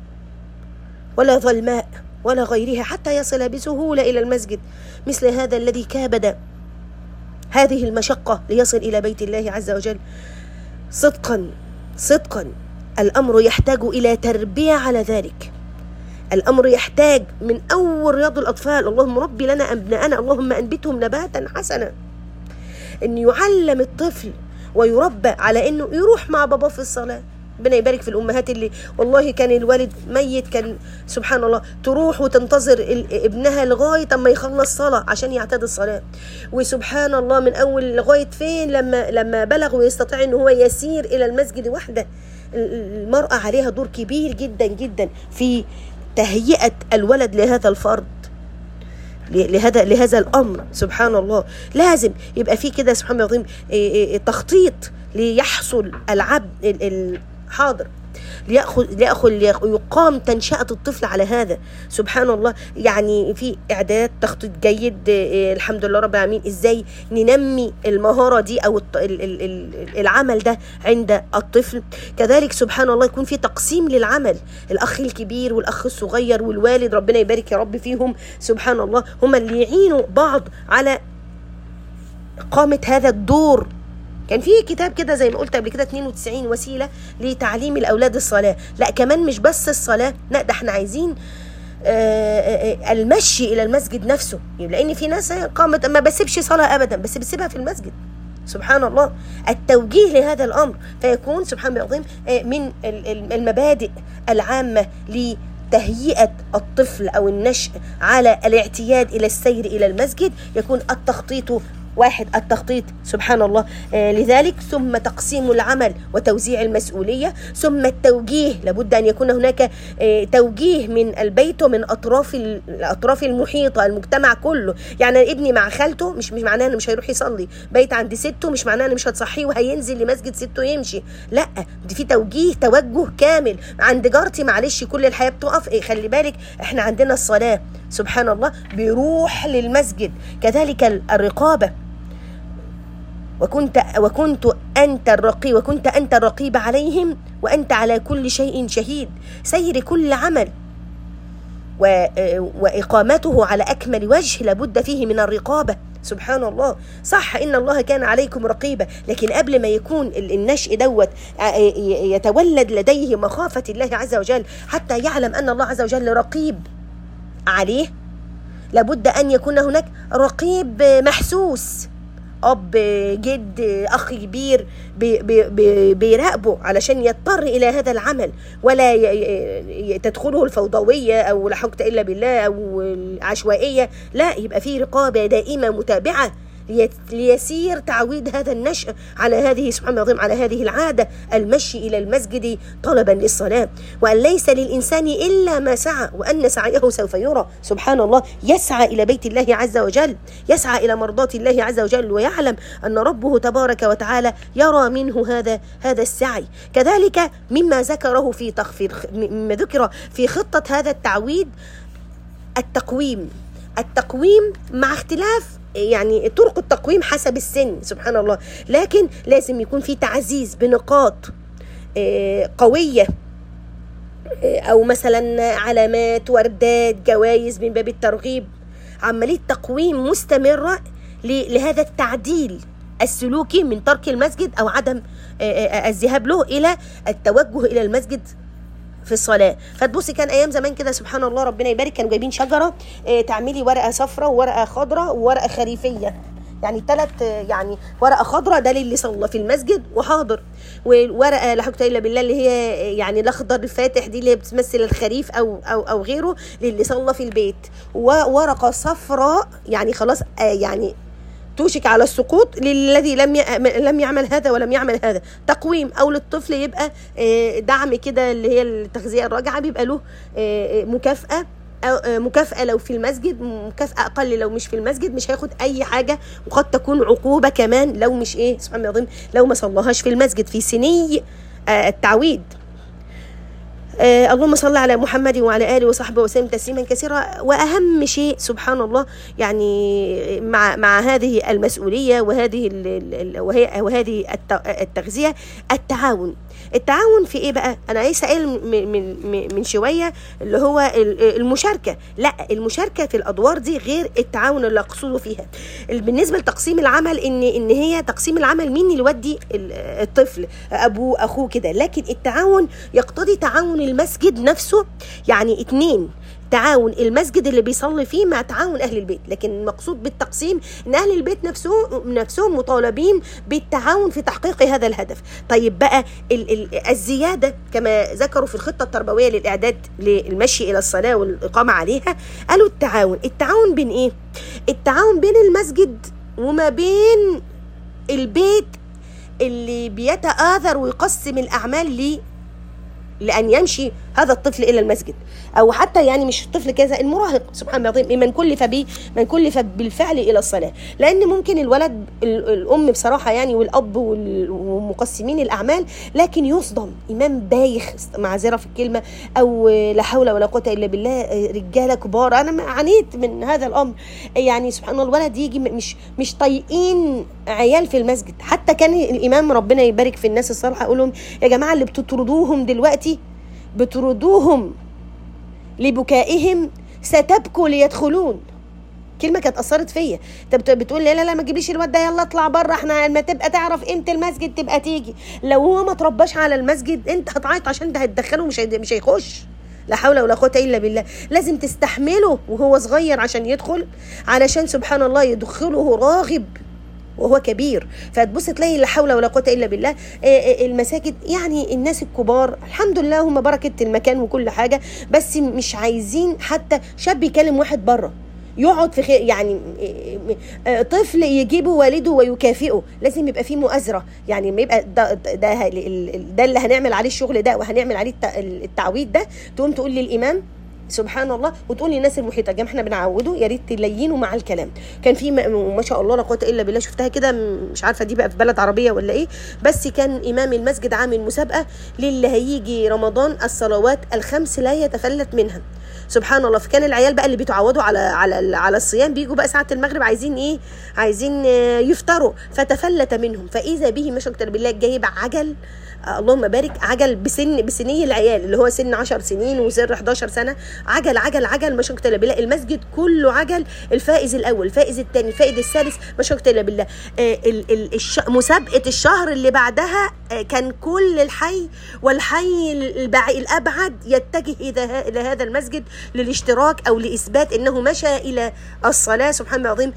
ولا ظلماء ولا غيرها حتى يصل بسهولة إلى المسجد، مثل هذا الذي كابد هذه المشقة ليصل إلى بيت الله عز وجل، صدقا صدقا الأمر يحتاج إلى تربية على ذلك. الأمر يحتاج من أول رياض الأطفال، اللهم ربي لنا أبناءنا اللهم أنبتهم نباتا حسنا، أن يعلم الطفل ويربى على أنه يروح مع باباه في الصلاة. ربنا يبارك في الأمهات اللي والله كان الوالد ميت كان سبحان الله تروح وتنتظر ابنها لغاية أما يخلص صلاة عشان يعتاد الصلاة. وسبحان الله من أول لغاية فين لما لما بلغ ويستطيع أنه هو يسير إلى المسجد وحده. المرأة عليها دور كبير جدا جدا في تهيئة الولد لهذا الفرض، لهذا لهذا الأمر سبحان الله. لازم يبقى فيه كده سبحان الله العظيم تخطيط ليحصل العبد حاضر. ليأخذ ليأخذ يقام تنشئة الطفل على هذا. سبحان الله، يعني في إعداد تخطيط جيد الحمد لله رب العالمين، إزاي ننمي المهارة دي أو العمل ده عند الطفل. كذلك سبحان الله يكون في تقسيم للعمل، الأخ الكبير والأخ الصغير والوالد ربنا يبارك يا رب فيهم سبحان الله، هم اللي يعينوا بعض على إقامة هذا الدور. كان في كتاب كده زي ما قلت قبل كده اثنين وتسعين وسيلة لتعليم الأولاد الصلاة، لا كمان مش بس الصلاة، لا ده احنا عايزين المشي إلى المسجد نفسه، لأن في ناس قامت ما بسيبش صلاة أبدا بس بسيبها في المسجد. سبحان الله، التوجيه لهذا الأمر فيكون سبحان الله العظيم من المبادئ العامة لتهيئة الطفل أو النشء على الاعتياد إلى السير إلى المسجد، يكون التخطيط واحد، التخطيط سبحان الله آه لذلك، ثم تقسيم العمل وتوزيع المسؤولية، ثم التوجيه، لابد أن يكون هناك آه توجيه من البيت ومن أطراف الأطراف المحيطة، المجتمع كله. يعني ابني مع خالته مش مش معناه أنه مش هيروح يصلي، بيت عند سته مش معناه أنه مش هتصحيه وهينزل لمسجد سته يمشي، لا دي في توجيه توجه كامل. عند جارتي معلش كل الحياة بتقف، إيه خلي بالك احنا عندنا الصلاة سبحان الله بيروح للمسجد. كذلك الرقابة، وكنت وكنت أنت الرقيب وكنت أنت الرقيب عليهم وأنت على كل شيء شهيد، سير كل عمل وإقامته على أكمل وجه لابد فيه من الرقابة. سبحان الله، صح إن الله كان عليكم رقيبا، لكن قبل ما يكون النشء دوت يتولد لديه مخافة الله عز وجل حتى يعلم أن الله عز وجل رقيب عليه، لابد أن يكون هناك رقيب محسوس، أب جد أخ كبير بي بي بيراقبه علشان يضطر إلى هذا العمل ولا تدخله الفوضوية أو لا حول إلا بالله أو العشوائية، لا يبقى فيه رقابة دائمة متابعة ليسير تعويد هذا النشء على هذه سبحان الله العظيم على هذه العادة، المشي إلى المسجد طلبا للصلاة، وأن ليس للإنسان إلا ما سعى وأن سعيه سوف يرى. سبحان الله، يسعى إلى بيت الله عز وجل، يسعى إلى مرضات الله عز وجل، ويعلم أن ربه تبارك وتعالى يرى منه هذا هذا السعي. كذلك مما ذكره في تخفير مما ذكر في خطة هذا التعويد التقويم التقويم مع اختلاف يعني طرق التقويم حسب السن سبحان الله، لكن لازم يكون في تعزيز بنقاط قوية أو مثلا علامات وردات جوائز من باب الترغيب، عملية تقويم مستمرة لهذا التعديل السلوكي من ترك المسجد أو عدم الذهاب له إلى التوجه إلى المسجد في الصلاة. فتبصي كان أيام زمان كده سبحان الله ربنا يبارك، كانوا جايبين شجرة اه تعملي ورقة صفراء وورقة خضراء وورقة خريفية، يعني ثلاث يعني ورقة خضراء ده للي صلى في المسجد وحاضر، وورقة لا حول إلا بالله اللي هي يعني الأخضر الفاتح دي اللي بتمثل الخريف أو أو أو غيره للي صلى في البيت، وورقة صفراء يعني خلاص اه يعني توشك على السقوط للذي لم لم يعمل هذا ولم يعمل هذا. تقويم او للطفل يبقى دعم كده اللي هي التغذية الراجعة، بيبقى له مكافأة أو مكافأة لو في المسجد، مكافأة أقل لو مش في المسجد، مش هياخد أي حاجة، وقد تكون عقوبة كمان لو مش إيه سبحان الله لو ما صلىهاش في المسجد في سني التعويد. آه اللهم صل على محمد وعلى آله وصحبه وسلم تسليما كثيرا. وأهم شيء سبحان الله يعني مع مع هذه المسؤولية وهذه وهي وهذه التغذية التعاون. التعاون في ايه بقى؟ انا عايزه اقول من من من شويه اللي هو المشاركه، لا المشاركه في الادوار دي غير التعاون اللي اقصده فيها. بالنسبه لتقسيم العمل ان ان هي تقسيم العمل مين اللي يودي الطفل، ابوه اخوه كده، لكن التعاون يقتضي تعاون المسجد نفسه، يعني اتنين تعاون المسجد اللي بيصلي فيه مع تعاون أهل البيت. لكن المقصود بالتقسيم إن أهل البيت نفسهم نفسهم مطالبين بالتعاون في تحقيق هذا الهدف. طيب بقى ال ال الزيادة كما ذكروا في الخطة التربوية للإعداد للمشي إلى الصلاة والإقامة عليها، قالوا التعاون التعاون بين إيه؟ التعاون بين المسجد وما بين البيت اللي بيتآثر ويقسم الأعمال لي لأن يمشي هذا الطفل الى المسجد، او حتى يعني مش الطفل كذا، المراهق سبحان الله العظيم من كلف به من كلف بالفعل الى الصلاه. لان ممكن الولد الام بصراحه يعني والاب ومقسمين الاعمال، لكن يصدم امام بايخ معذره في الكلمه، او لا حول ولا قوه الا بالله، رجاله كبار. انا عانيت من هذا الامر يعني سبحان الله. الولد يجي مش مش طايقين عيال في المسجد. حتى كان الامام ربنا يبارك في الناس الصالحه يقول لهم يا جماعه اللي بتطردوهم دلوقتي بتردوهم لبكائهم ستبكوا ليدخلون. كلمه كانت اثرت فيا. انت بتقول لا لا لا ما تجيبليش الواد ده، يلا اطلع بره، احنا لما تبقى تعرف قيمه المسجد تبقى تيجي. لو هو ما ترباش على المسجد انت هتعيط عشان ده هتدخله مش مش هيخش. لا حول ولا قوه الا بالله. لازم تستحمله وهو صغير عشان يدخل، علشان سبحان الله يدخله راغب وهو كبير. فتبص تلاقي لا حول ولا قوه الا بالله. المساجد يعني الناس الكبار الحمد لله هم بركه المكان وكل حاجه، بس مش عايزين حتى شاب يكلم واحد بره يقعد في خير. يعني طفل يجيبه والده ويكافئه، لازم يبقى فيه مؤازره. يعني ما يبقى ده, ده, ده اللي هنعمل عليه الشغل ده وهنعمل عليه التعويض ده، تقوم تقول للامام سبحان الله وتقول للناس المحيطه يا جماعه احنا بنعوده يا ريت تلينوا مع الكلام. كان في ما شاء الله لا قوه الا بالله، شفتها كده مش عارفه دي بقى في بلد عربيه ولا ايه، بس كان امام المسجد عامل مسابقه للي هيجي رمضان الصلوات الخمس لا يتفلت منها سبحان الله. فكان العيال بقى اللي بيتعودوا على على على الصيام بيجوا بقى ساعه المغرب عايزين ايه، عايزين يفطروا، فتفلت منهم. فاذا به ما شاء الله بالله جايب عجل اللهم بارك، عجل بسن بسني العيال اللي هو سن عشر سنين وسن احداشر سنه، عجل عجل عجل ما شاء الله بالله. المسجد كله عجل، الفائز الاول الفائز الثاني الفائز الثالث ما شاء الله بالله. آه الش... مسابقه الشهر اللي بعدها آه كان كل الحي والحي البعيد الابعد يتجه الى هذا المسجد للاشتراك او لاثبات انه مشى الى الصلاه سبحان الله العظيم،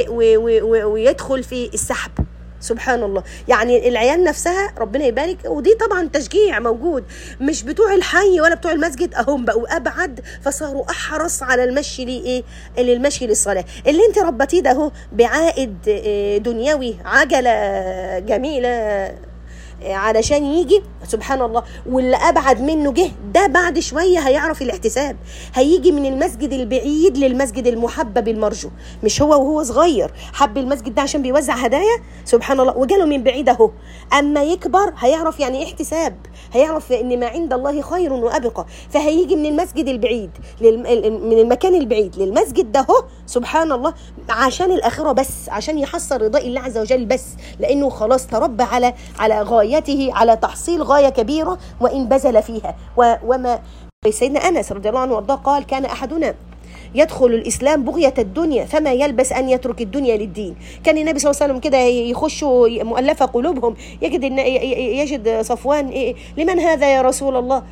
ويدخل في السحب سبحان الله. يعني العيال نفسها ربنا يبارك، ودي طبعا تشجيع موجود، مش بتوع الحي ولا بتوع المسجد اهم بقوا ابعد، فصاروا احرص على المشي لايه للمشي للصلاه. اللي انت ربطيه ده اهو بعائد دنيوي، عجله جميله علشان يجي سبحان الله، واللي ابعد منه جه ده بعد شويه هيعرف الاحتساب، هيجي من المسجد البعيد للمسجد المحبب المرجو. مش هو وهو صغير حب المسجد ده عشان بيوزع هدايا سبحان الله وجاله من بعيد اهو، اما يكبر هيعرف يعني ايه احتساب، هيعرف ان ما عند الله خير وابقى. فهيجي من المسجد البعيد من المكان البعيد للمسجد ده اهو سبحان الله عشان الاخره بس، عشان يحصل رضاء الله عز وجل بس، لانه خلاص تربى على على غايه على تحصيل غاية كبيرة وإن بذل فيها. وما سيدنا أنس رضي الله عنه وارضاه قال كان أحدنا يدخل الإسلام بغية الدنيا فما يلبس أن يترك الدنيا للدين. كان النبي صلى الله عليه وسلم كده يخشوا مؤلفة قلوبهم، يجد إن يجد صفوان لمن هذا يا رسول الله،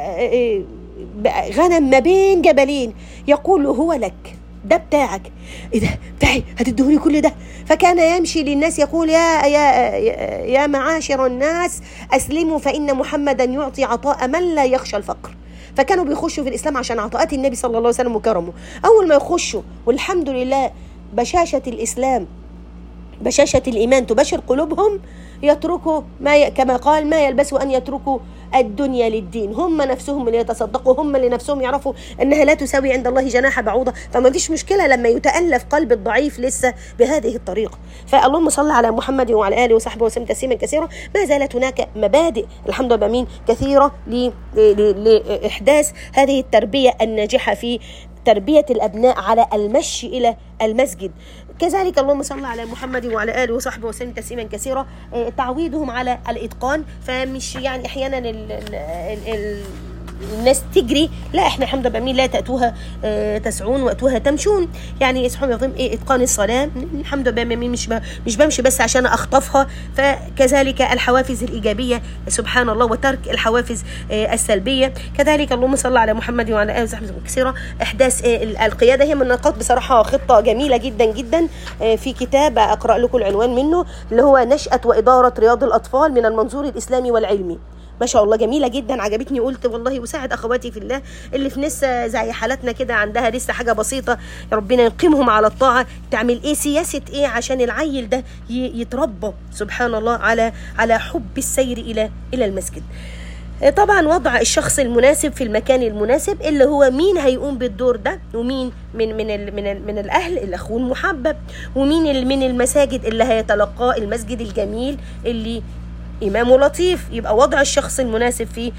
غنم ما بين جبلين، يقول هو لك ده بتاعك. ايه ده بتاعي هتدهولي كل ده؟ فكان يمشي للناس يقول يا يا يا معاشر الناس اسلموا فان محمدا يعطي عطاء من لا يخشى الفقر. فكانوا بيخشوا في الاسلام عشان عطاءات النبي صلى الله عليه وسلم وكرمه. اول ما يخشوا والحمد لله بشاشه الاسلام بشاشه الايمان تبشر قلوبهم، يتركوا ما ي... كما قال ما يلبسوا ان يتركوا الدنيا للدين. هم نفسهم اللي يتصدقوا، هم اللي نفسهم يعرفوا انها لا تساوي عند الله جناح بعوضه. فما فيش مشكله لما يتالف قلب الضعيف لسه بهذه الطريقه. فاللهم صل على محمد وعلى اله وصحبه وسلم تسليما كثيرا. ما زالت هناك مبادئ الحمد لله مين كثيره لاحداث هذه التربيه الناجحه في تربيه الابناء على المشي الى المسجد. كذلك اللهم صل على محمد وعلى آله وصحبه وسلم تسليما كثيرا. تعويضهم على الإتقان، فمش يعني أحيانا ال ال ال الناس تجري، لا احنا الحمد لله لا تأتوها تسعون وأتوها تمشون. يعني سبحان الله ايه اتقان الصلاه الحمد لله مش مش بمشي بس عشان اخطفها. فكذلك الحوافز الايجابيه سبحان الله وترك الحوافز السلبيه. كذلك اللهم صل على محمد وعلى اله وصحبه كثيرا. احداث القياده هي من نقاط بصراحه خطه جميله جدا جدا في كتاب اقرا لكم العنوان منه اللي هو نشأة واداره رياض الاطفال من المنظور الاسلامي والعلمي. ما شاء الله جميله جدا عجبتني، قلت والله وساعد اخواتي في الله اللي في لسه زي حالتنا كده عندها لسه حاجه بسيطه، ربنا يقيمهم على الطاعه، تعمل ايه سياسه ايه عشان العيل ده يتربى سبحان الله على على حب السير الى الى المسجد. طبعا وضع الشخص المناسب في المكان المناسب، اللي هو مين هيقوم بالدور ده، ومين من من ال من ال من الاهل الاخو المحبب، ومين من المساجد اللي هيتلقاه المسجد الجميل اللي إمامه لطيف. يبقى وضع الشخص المناسب في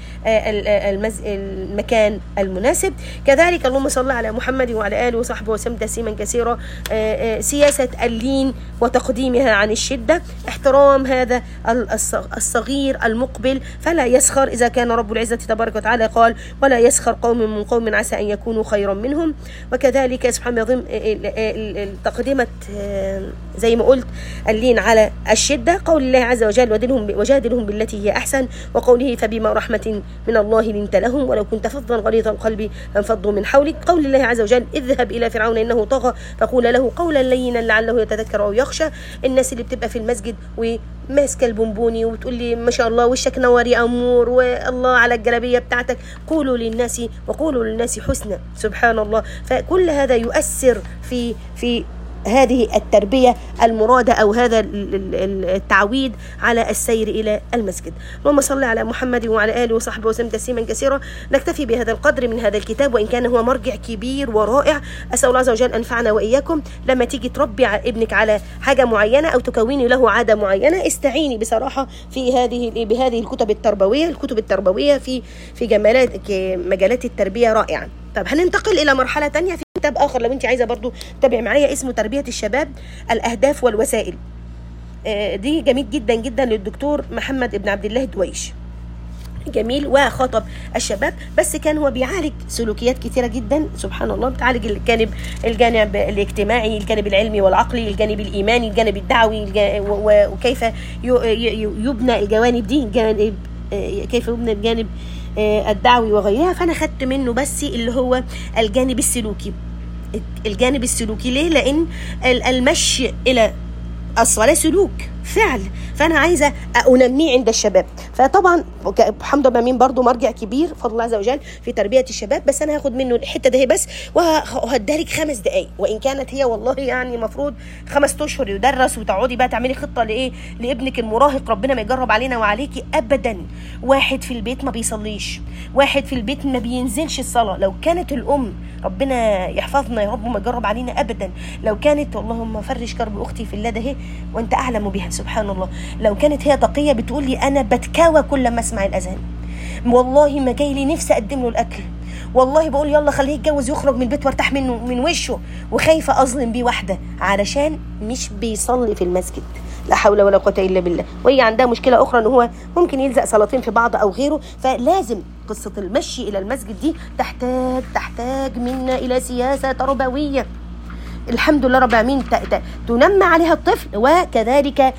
المكان المناسب. كذلك اللهم صل على محمد وعلى آله وصحبه وسلم تسليما كثيرا. سياسة اللين وتقديمها عن الشدة، احترام هذا الصغير المقبل، فلا يسخر إذا كان رب العزة تبارك وتعالى قال ولا يسخر قوم من قوم عسى أن يكونوا خيرا منهم. وكذلك سبحان الله تقديمة زي ما قلت اللين على الشدة، قول الله عز وجل ودلهم وجادلهم بالتي هي أحسن، وقوله فبما رحمة من الله لنت لهم ولو كنت فظا غليظ القلب لانفضوا من حولك. قول الله عز وجل اذهب إلى فرعون إنه طغى فقول له قولا لينا لعله يتذكر أو يخشى. الناس اللي بتبقى في المسجد وماسكة البونبوني وتقول لي ما شاء الله وشك نور يا أمور والله على الجلابية بتاعتك، قولوا للناس وقولوا للناس حسنا. سبحان الله. فكل هذا يؤثر في في هذه التربية المرادة أو هذا التعويد على السير إلى المسجد. اللهم صل على محمد وعلى آله وصحبه وسلم تسليما كثيرا. نكتفي بهذا القدر من هذا الكتاب وإن كان هو مرجع كبير ورائع. أسأل الله عز وجل أنفعنا وإياكم. لما تيجي تربي ابنك على حاجة معينة أو تكوني له عادة معينة، استعيني بصراحة في هذه بهذه الكتب التربوية. الكتب التربوية في في جمالات مجالات التربية رائعة. طب هننتقل إلى مرحلة تانية في كتاب آخر لو أنت عايزة برضو تتابعي معايا، اسمه تربية الشباب الأهداف والوسائل. دي جميل جدا جدا للدكتور محمد ابن عبد الله دويش. جميل وخاطب الشباب، بس كان هو بيعالج سلوكيات كثيرة جدا. سبحان الله. بتعالج الجانب الجانب الاجتماعي، الجانب العلمي والعقلي، الجانب الإيماني، الجانب الدعوي، وكيف يبنى الجوانب دي، جانب كيف يبنى الجانب الدعوي وغيرها. فأنا خدت منه بس اللي هو الجانب السلوكي. الجانب السلوكي ليه؟ لأن المشي إلى الصلاة سلوك فعل، فأنا عايزة أنميه عند الشباب. فطبعا محمد أمين برضو مرجع كبير فضل الله عز وجل في تربية الشباب، بس أنا هاخد منه الحتة ده بس وهدالك خمس دقايق، وإن كانت هي والله يعني مفروض خمس أشهر يدرس وتقعدي بقى تعملي خطة لإيه لابنك المراهق. ربنا ما يجرب علينا وعليكي أبدا. واحد في البيت ما بيصليش، واحد في البيت ما بينزلش الصلاة. لو كانت الأم ربنا يحفظنا يا رب ما يجرب علينا أبدا، لو كانت اللهم فرج كرب أختي في الله ده وأنت أعلم بها سبحان الله، لو كانت هي تقية بتقول لي أنا بتكاوى كل ما أسمع الأذان، والله ما جاي لي نفسي أقدم له الأكل، والله بقول يلا خليه يتجوز يخرج من البيت وارتاح منه من وشه، وخايفة أظلم بيه واحدة علشان مش بيصلي في المسجد. لا حول ولا قوة إلا بالله. وهي عندها مشكلة أخرى إن هو ممكن يلزق صلاتين في بعض أو غيره. فلازم قصة المشي إلى المسجد دي تحتاج تحتاج منا إلى سياسة تربوية. الحمد لله رب العالمين تنمى عليها الطفل، وكذلك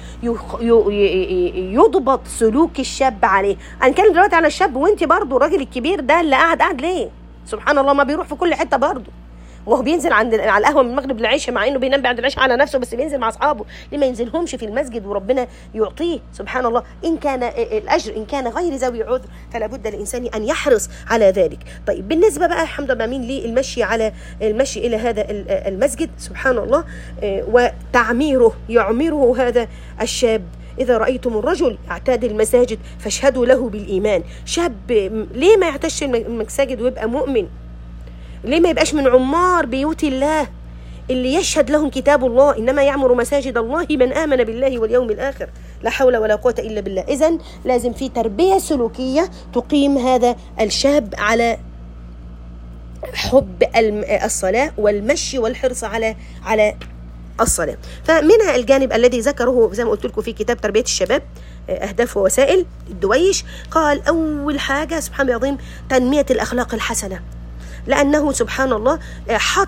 يضبط سلوك الشاب عليه. هنتكلم دلوقتي على الشاب، وانت برضو الراجل الكبير ده اللي قاعد قاعد ليه؟ سبحان الله ما بيروح في كل حته برضو، وهو بينزل عند على القهوه من المغرب للعشاء، مع انه بينام بعد العشاء على نفسه، بس بينزل مع اصحابه. ليه ما ينزلهمش في المسجد وربنا يعطيه سبحان الله ان كان الاجر، ان كان غير ذوي عذر فلا بد للانسان ان يحرص على ذلك. طيب بالنسبه بقى الحمد لله مين للمشي على المشي الى هذا المسجد سبحان الله وتعميره، يعمره هذا الشاب. إذا رأيتم الرجل يعتاد المساجد فاشهدوا له بالإيمان. شاب ليه ما يعتش المساجد ويبقى مؤمن؟ ليه ما يبقاش من عمار بيوت الله اللي يشهد لهم كتاب الله؟ إنما يعمر مساجد الله من آمن بالله واليوم الآخر. لا حول ولا قوة إلا بالله. إذن لازم في تربية سلوكية تقيم هذا الشاب على حب الصلاة والمشي والحرص على على الصلاة. فمنها الجانب الذي ذكره زي ما قلت لكم في كتاب تربية الشباب أهداف ووسائل الدويش. قال أول حاجة سبحان الله العظيم تنمية الأخلاق الحسنة، لأنه سبحان الله حط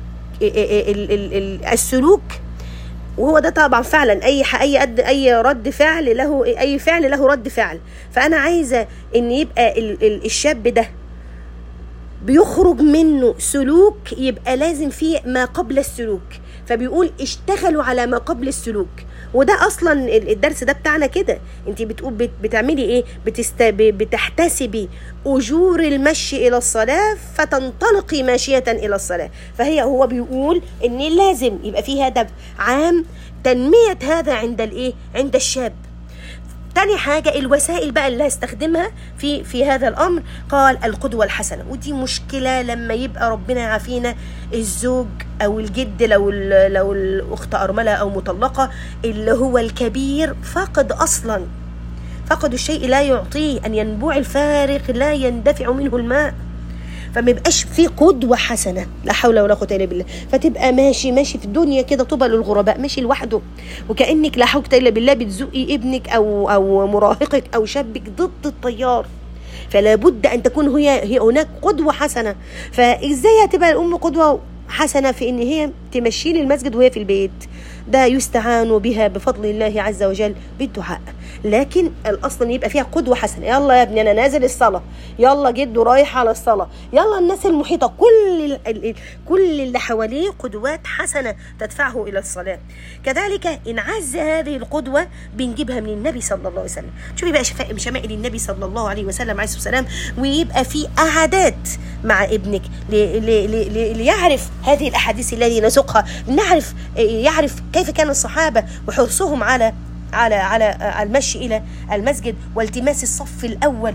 السلوك، وهو ده طبعا فعلا أي أي أي رد فعل له أي فعل له رد فعل. فأنا عايزة إن يبقى الشاب ده بيخرج منه سلوك يبقى لازم فيه ما قبل السلوك. فبيقول اشتغلوا على ما قبل السلوك، وده اصلا الدرس ده بتاعنا كده. انت بتقول بتعملي ايه؟ بتست... بتحتسبي اجور المشي الى الصلاه فتنطلقي ماشيه الى الصلاه. فهي هو بيقول ان لازم يبقى فيه هدف عام تنميه هذا عند الايه؟ عند الشاب. تاني حاجة الوسائل بقى اللي هستخدمها في في هذا الأمر، قال القدوة الحسنة. ودي مشكلة لما يبقى ربنا يعافينا الزوج أو الجد لو لو الأخت أرملة أو مطلقة، اللي هو الكبير فقد أصلا فقد الشيء لا يعطيه، أن ينبوع الفارغ لا يندفع منه الماء، فما يبقاش في قدوة حسنة، لا حول ولا قوة إلا بالله. فتبقى ماشي ماشي في الدنيا كده طوبى للغرباء، ماشي لوحده وكأنك لا حول إلا بالله بتزقي ابنك أو أو مراهقك أو شابك ضد التيار. فلا بد أن تكون هي هي هناك قدوة حسنة. فإزاي هتبقى الأم قدوة حسنة في إن هي تمشي للمسجد وهي في البيت؟ ده يستعان بها بفضل الله عز وجل بالدعاء، لكن الأصل يبقى فيها قدوة حسنة. يلا يا ابني أنا نازل الصلاة، يلا جد رايح على الصلاة، يلا الناس المحيطة كل كل اللي حواليه قدوات حسنة تدفعه إلى الصلاة. كذلك إن عز هذه القدوة بنجيبها من النبي صلى الله عليه وسلم. شوفي بقى شمائل النبي صلى الله عليه وسلم عليه الصلاة والسلام، ويبقى في قعدات مع ابنك لي لي لي ليعرف هذه الأحاديث التي نسقها، نعرف يعرف كيف كان الصحابة وحرصهم على على على المشي إلى المسجد والتماس الصف الأول.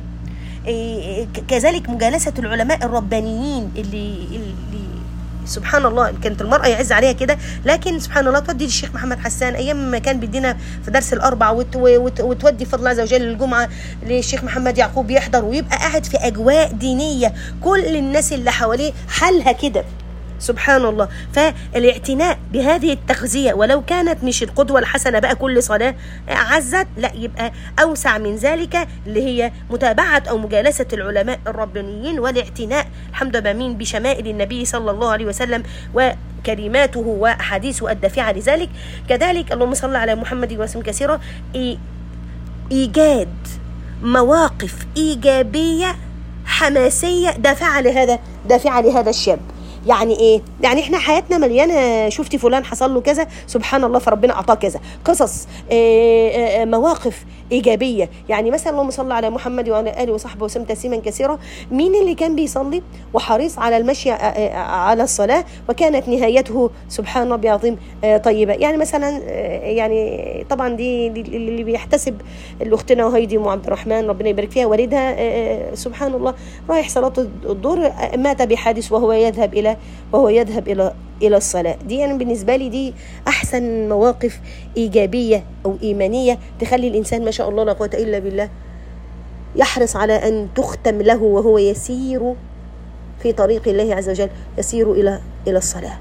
كذلك مجالسة العلماء الربانيين اللي, اللي سبحان الله كانت المرأة يعز عليها كده، لكن سبحان الله تودي للشيخ محمد حسان أيام ما كان بيدينا في درس الأربع، وتودي فضل الله عز وجل الجمعة للشيخ محمد يعقوب يحضر، ويبقى قاعد في أجواء دينية كل الناس اللي حواليه حالها كده سبحان الله. فالاعتناء بهذه التغذية ولو كانت مش القدوة الحسنة بقى كل صلاة عزت، لا يبقى أوسع من ذلك اللي هي متابعة أو مجالسة العلماء الربانيين والاعتناء الحمد لله من بشمائل النبي صلى الله عليه وسلم وكلماته وأحاديثه الدافعة لذلك. كذلك اللهم صل على محمد وسلم كثيرا، إيجاد مواقف إيجابية حماسية دافعة لهذا دافعة لهذا الشاب. يعني ايه؟ يعني احنا حياتنا مليانه، شفتي فلان حصل له كذا سبحان الله فربنا اعطاه كذا، قصص إيه إيه مواقف ايجابيه. يعني مثلا اللهم صل على محمد وعلى اله وصحبه وسلم تسليما كثيرا، مين اللي كان بيصلي وحريص على المشي على الصلاه وكانت نهايته سبحان ربي عظيم طيبه؟ يعني مثلا يعني طبعا دي اللي بيحتسب الاختنا هايدي ام عبد الرحمن ربنا يبارك فيها، والدها سبحان الله رايح صلاه الظهر مات بحادث وهو يذهب الى وهو يذهب إلى إلى الصلاة. دي يعني بالنسبة لي دي أحسن مواقف إيجابية أو إيمانية تخلي الإنسان ما شاء الله لا قوة إلا بالله يحرص على أن تختم له وهو يسير في طريق الله عز وجل، يسير إلى إلى الصلاة،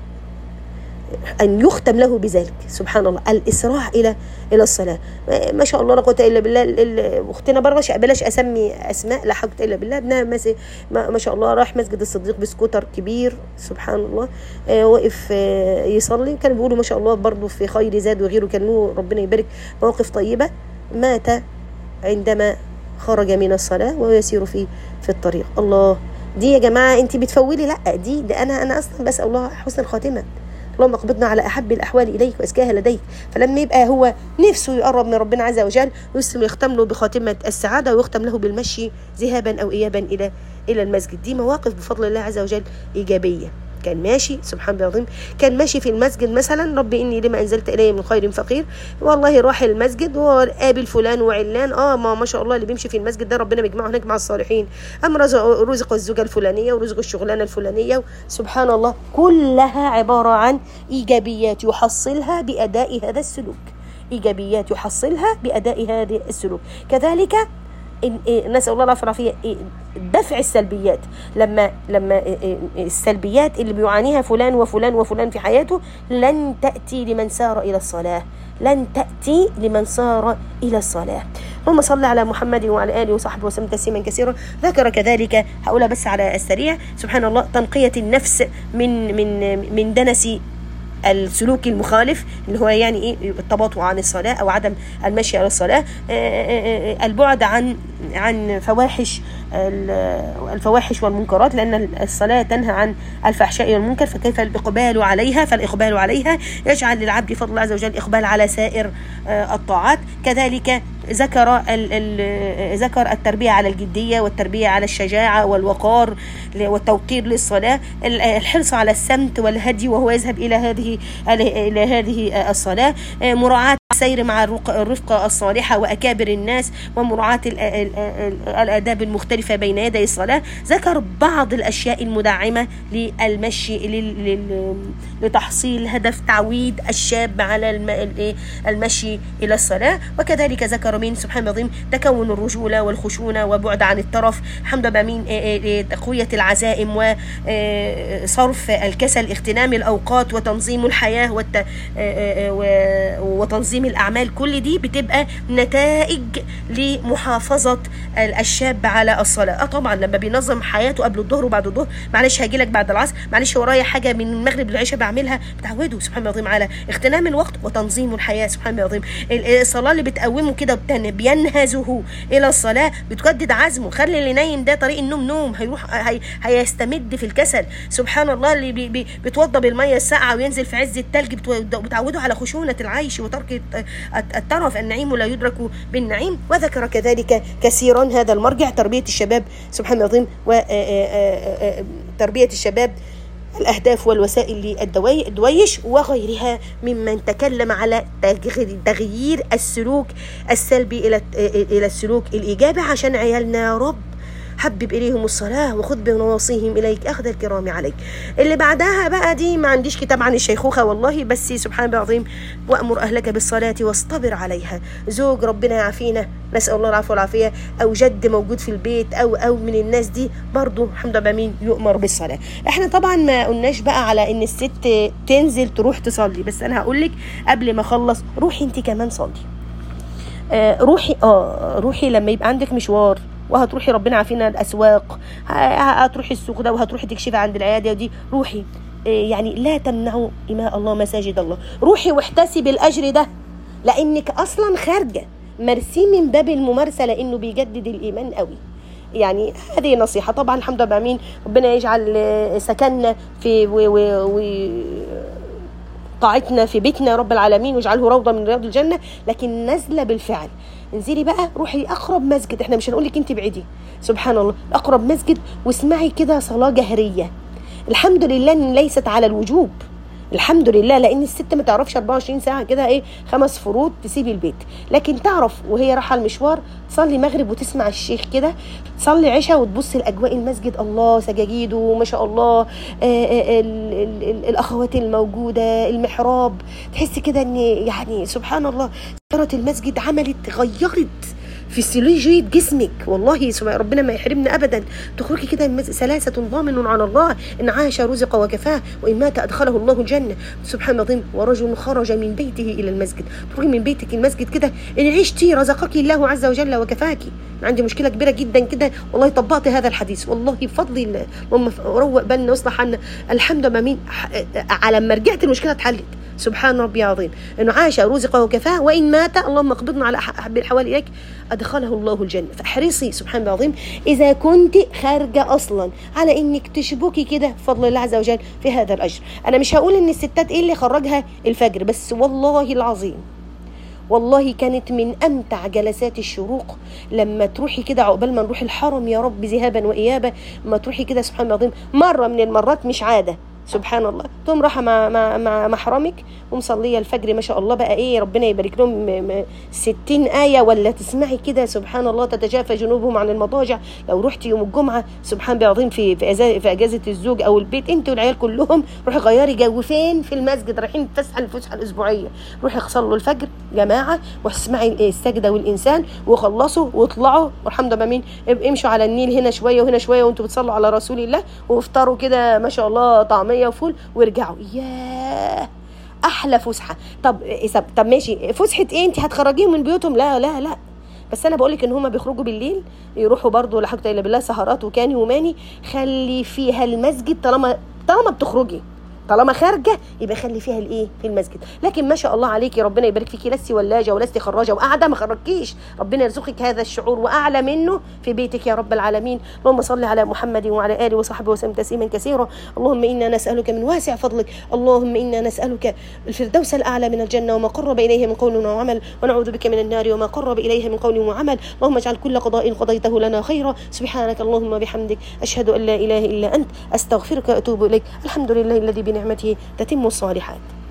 أن يختم له بذلك سبحان الله، الإسراع إلى إلى الصلاة. ما شاء الله لا قوة إلا بالله. أختنا برغش بلاش أسمي أسماء لا حول إلا بالله، ابنها ما شاء الله راح مسجد الصديق بسكوتر كبير سبحان الله، آه وقف آه يصلي، كانوا بيقولوا ما شاء الله برضه في خير زاد وغيره، كان له ربنا يبارك مواقف طيبة. مات عندما خرج من الصلاة وهو يسير في في الطريق. الله، دي يا جماعة أنت بتفولي؟ لا دي ده أنا أنا أصلا بسأل الله حسن الخاتمة، اللهم اقبضنا على أحب الأحوال إليك وأزكاها لديك. فلما يبقى هو نفسه يقرب من ربنا عز وجل ويسلم يختم له بخاتمة السعادة ويختم له بالمشي ذهابا أو إيابا إلى إلى المسجد. دي مواقف بفضل الله عز وجل إيجابية. كان ماشي سبحان الله العظيم، كان ماشي في المسجد مثلا، ربي إني لما أنزلت إلي من خير فقير، والله راح المسجد وقابل فلان وعلان، اه ما ما شاء الله اللي بيمشي في المسجد ده ربنا بيجمعه هناك مع الصالحين، أم رزق الزوجة الفلانية ورزق الشغلانة الفلانية سبحان الله، كلها عبارة عن إيجابيات يحصلها بأداء هذا السلوك، إيجابيات يحصلها بأداء هذا السلوك. كذلك نسأل الله العافية دفع السلبيات، لما لما السلبيات اللي بيعانيها فلان وفلان وفلان في حياته لن تأتي لمن سار إلى الصلاة، لن تأتي لمن سار إلى الصلاة. اللهم صل على محمد وعلى آله وصحبه وسلم تسليما كثيرا. ذكر كذلك هؤلاء بس على السريع سبحان الله تنقية النفس من من من دنس السلوك المخالف اللي هو يعني ايه التباطؤ عن الصلاة او عدم المشي على الصلاة، البعد عن عن فواحش الفواحش والمنكرات، لأن الصلاة تنهى عن الفحشاء والمنكر، فكيف الإقبال عليها؟ فالإقبال عليها يجعل للعبد فضل الله عز وجل إقبال على سائر الطاعات. كذلك ذكر ذكر التربية على الجدية والتربية على الشجاعة والوقار والتوقير للصلاة، الحرص على السمت والهدي وهو يذهب إلى هذه إلى هذه الصلاة، مراعاة والسير مع الرفقة الصالحة وأكابر الناس ومراعاة الآداب المختلفة بين يدي الصلاة. ذكر بعض الأشياء المدعمة للمشي لتحصيل هدف تعويد الشاب على المشي إلى الصلاة. وكذلك ذكر من سبحان الله تكون الرجولة والخشونة وبعد عن الترف، حمد بمين تقوية العزائم وصرف الكسل، اغتنام الأوقات وتنظيم الحياة والت... وتنظيم الأعمال. كل دي بتبقى نتائج لمحافظة الشاب على الصلاة. اه طبعا لما بينظم حياته قبل الظهر وبعد الظهر، معلش هاجي لك بعد العصر، معلش ورايا حاجة من المغرب للعشاء بعملها، بتعوده سبحان الله العظيم على اغتنام الوقت وتنظيم الحياة. سبحان الله العظيم الصلاة اللي بتقومه كده بينهزه إلى الصلاة بتجدد عزمه. خلي اللي نايم ده طريق النوم نوم، هيروح هي هيستمد في الكسل. سبحان الله اللي بي بي بتوضى بالمية الساقعة وينزل في عز التلج بتعوده على خشونة العيش وترك الترف. النعيم لا يدرك بالنعيم. وذكر كذلك كثيرا هذا المرجع تربية الشباب سبحان الله العظيم وتربية الشباب الأهداف والوسائل للدويش وغيرها ممن تكلم على تغيير السلوك السلبي إلى إلى السلوك الإيجابي عشان عيالنا. يا رب حبب إليهم الصلاة وخذ بنواصيهم إليك أخذ الكرام عليك. اللي بعدها بقى دي ما عنديش كتاب عن الشيخوخة والله، بس سبحان الله العظيم وأمر أهلك بالصلاة واصطبر عليها. زوج ربنا يعافينا، نسأل الله العفو والعافية، أو جد موجود في البيت أو أو من الناس دي برضو الحمد لله مين يؤمر بالصلاة. احنا طبعا ما قلناش بقى على إن الست تنزل تروح تصلي، بس أنا هقولك قبل ما أخلص روحي أنت كمان صلي. آه روحي اه روحي لما يبقى عندك مشوار وهتروحي ربنا عافينا الأسواق، هتروحي السوق ده وهتروحي تكشفي عند العيادة دي، روحي. يعني لا تمنعوا إماء الله مساجد الله. روحي واحتسبي الأجر ده لأنك أصلا خارجة مرسي من باب الممارسة لأنه بيجدد الإيمان قوي. يعني هذه نصيحة. طبعا الحمد لله مين ربنا يجعل سكننا في و و و طاعتنا في بيتنا رب العالمين واجعله روضة من رياض الجنة، لكن نزل بالفعل. انزلي بقى روحي اقرب مسجد، احنا مش هنقول لك انت بعيدي سبحان الله، اقرب مسجد واسمعي كده صلاة جهرية. الحمد لله ان ليست على الوجوب، الحمد لله، لان الست ما تعرفش أربعة وعشرين ساعة كده ايه خمس فروض تسيبي البيت، لكن تعرف وهي رايحه المشوار تصلي مغرب وتسمع الشيخ كده، تصلي عشاء وتبص لاجواء المسجد، الله سجاجيده ما شاء الله، آآ آآ ال ال ال الاخوات الموجوده، المحراب، تحسي كده ان يعني سبحان الله زيارة المسجد عملت غيرت في سيولوجية جسمك. والله ربنا ما يحرمنا أبدا. تخرجي كده ثلاثة ضامن على الله إن عاش رزق وكفاه وإن مات أدخله الله الجنة سبحان الله. ورجل خرج من بيته إلى المسجد، تخرجي من بيتك المسجد كده إن عشتي رزقك الله عز وجل وكفاكي. عندي مشكلة كبيرة جدا كده والله طبقت هذا الحديث والله بفضل الله، اللهم روق بالنا واصلح عنا الحمد لله. مين على ما رجعت المشكلة اتحلت سبحان ربي العظيم. انه عاش رزقه وكفاه وان مات اللهم اقبضنا على احب الحوالي اليك ادخله الله الجنه. فاحرصي سبحان الله العظيم اذا كنت خارجه اصلا على انك تشبكي كده بفضل الله عز وجل في هذا الاجر. انا مش هقول ان الستات ايه اللي خرجها الفجر، بس والله العظيم والله كانت من امتع جلسات الشروق لما تروحي كده عقبال ما نروح الحرم يا رب ذهابا وايابا، ما تروحي كده سبحان الله العظيم مره من المرات مش عاده سبحان الله تقوم راحه مع مع مع محرمك ومصليه الفجر ما شاء الله بقى ايه ربنا يبارك لهم ستين آية، ولا تسمعي كده سبحان الله تتجافى جنوبهم عن المضاجع. لو رحتي يوم الجمعه سبحان الله العظيم في في, في اجازه الزوج او البيت انت والعيال كلهم، روحي غيري جو فين في المسجد، رايحين فسحه الفسحه الاسبوعيه، روحي صلوا الفجر جماعه واسمعي السجده والانسان وخلصوا واطلعوا والحمد لله مين امشوا على النيل هنا شويه وهنا شويه وانتوا بتصلوا على رسول الله وافطروا كده ما شاء الله طعميه وفول وارجعوا. ياه احلى فسحه. طب طب ماشي فسحه ايه انت هتخرجيهم من بيوتهم؟ لا لا لا، بس انا بقولك ان هما بيخرجوا بالليل يروحوا برضو لا حاجه الا بالله سهرات وكاني وماني. خلي فيها المسجد طالما طالما بتخرجي طالما خارجه يبقى خلي فيها الايه في المسجد. لكن ما شاء الله عليكي ربنا يبارك فيكي لستي ولاجه ولستي خراجه وقاعده ما خرجكيش، ربنا يرزقك هذا الشعور واعلى منه في بيتك يا رب العالمين. اللهم صل على محمد وعلى اله وصحبه وسلم تسليما كثيرا. اللهم انا نسالك من واسع فضلك، اللهم انا نسالك الفردوس الاعلى من الجنه وما قرب اليه من قول وعمل، ونعوذ بك من النار وما قرب اليها من قول وعمل. اللهم اجعل كل قضاء قضيته لنا خيرا. سبحانك اللهم وبحمدك اشهد ان لا اله الا انت استغفرك واتوب اليك. الحمد لله الذي بنعمته تتم الصالحات.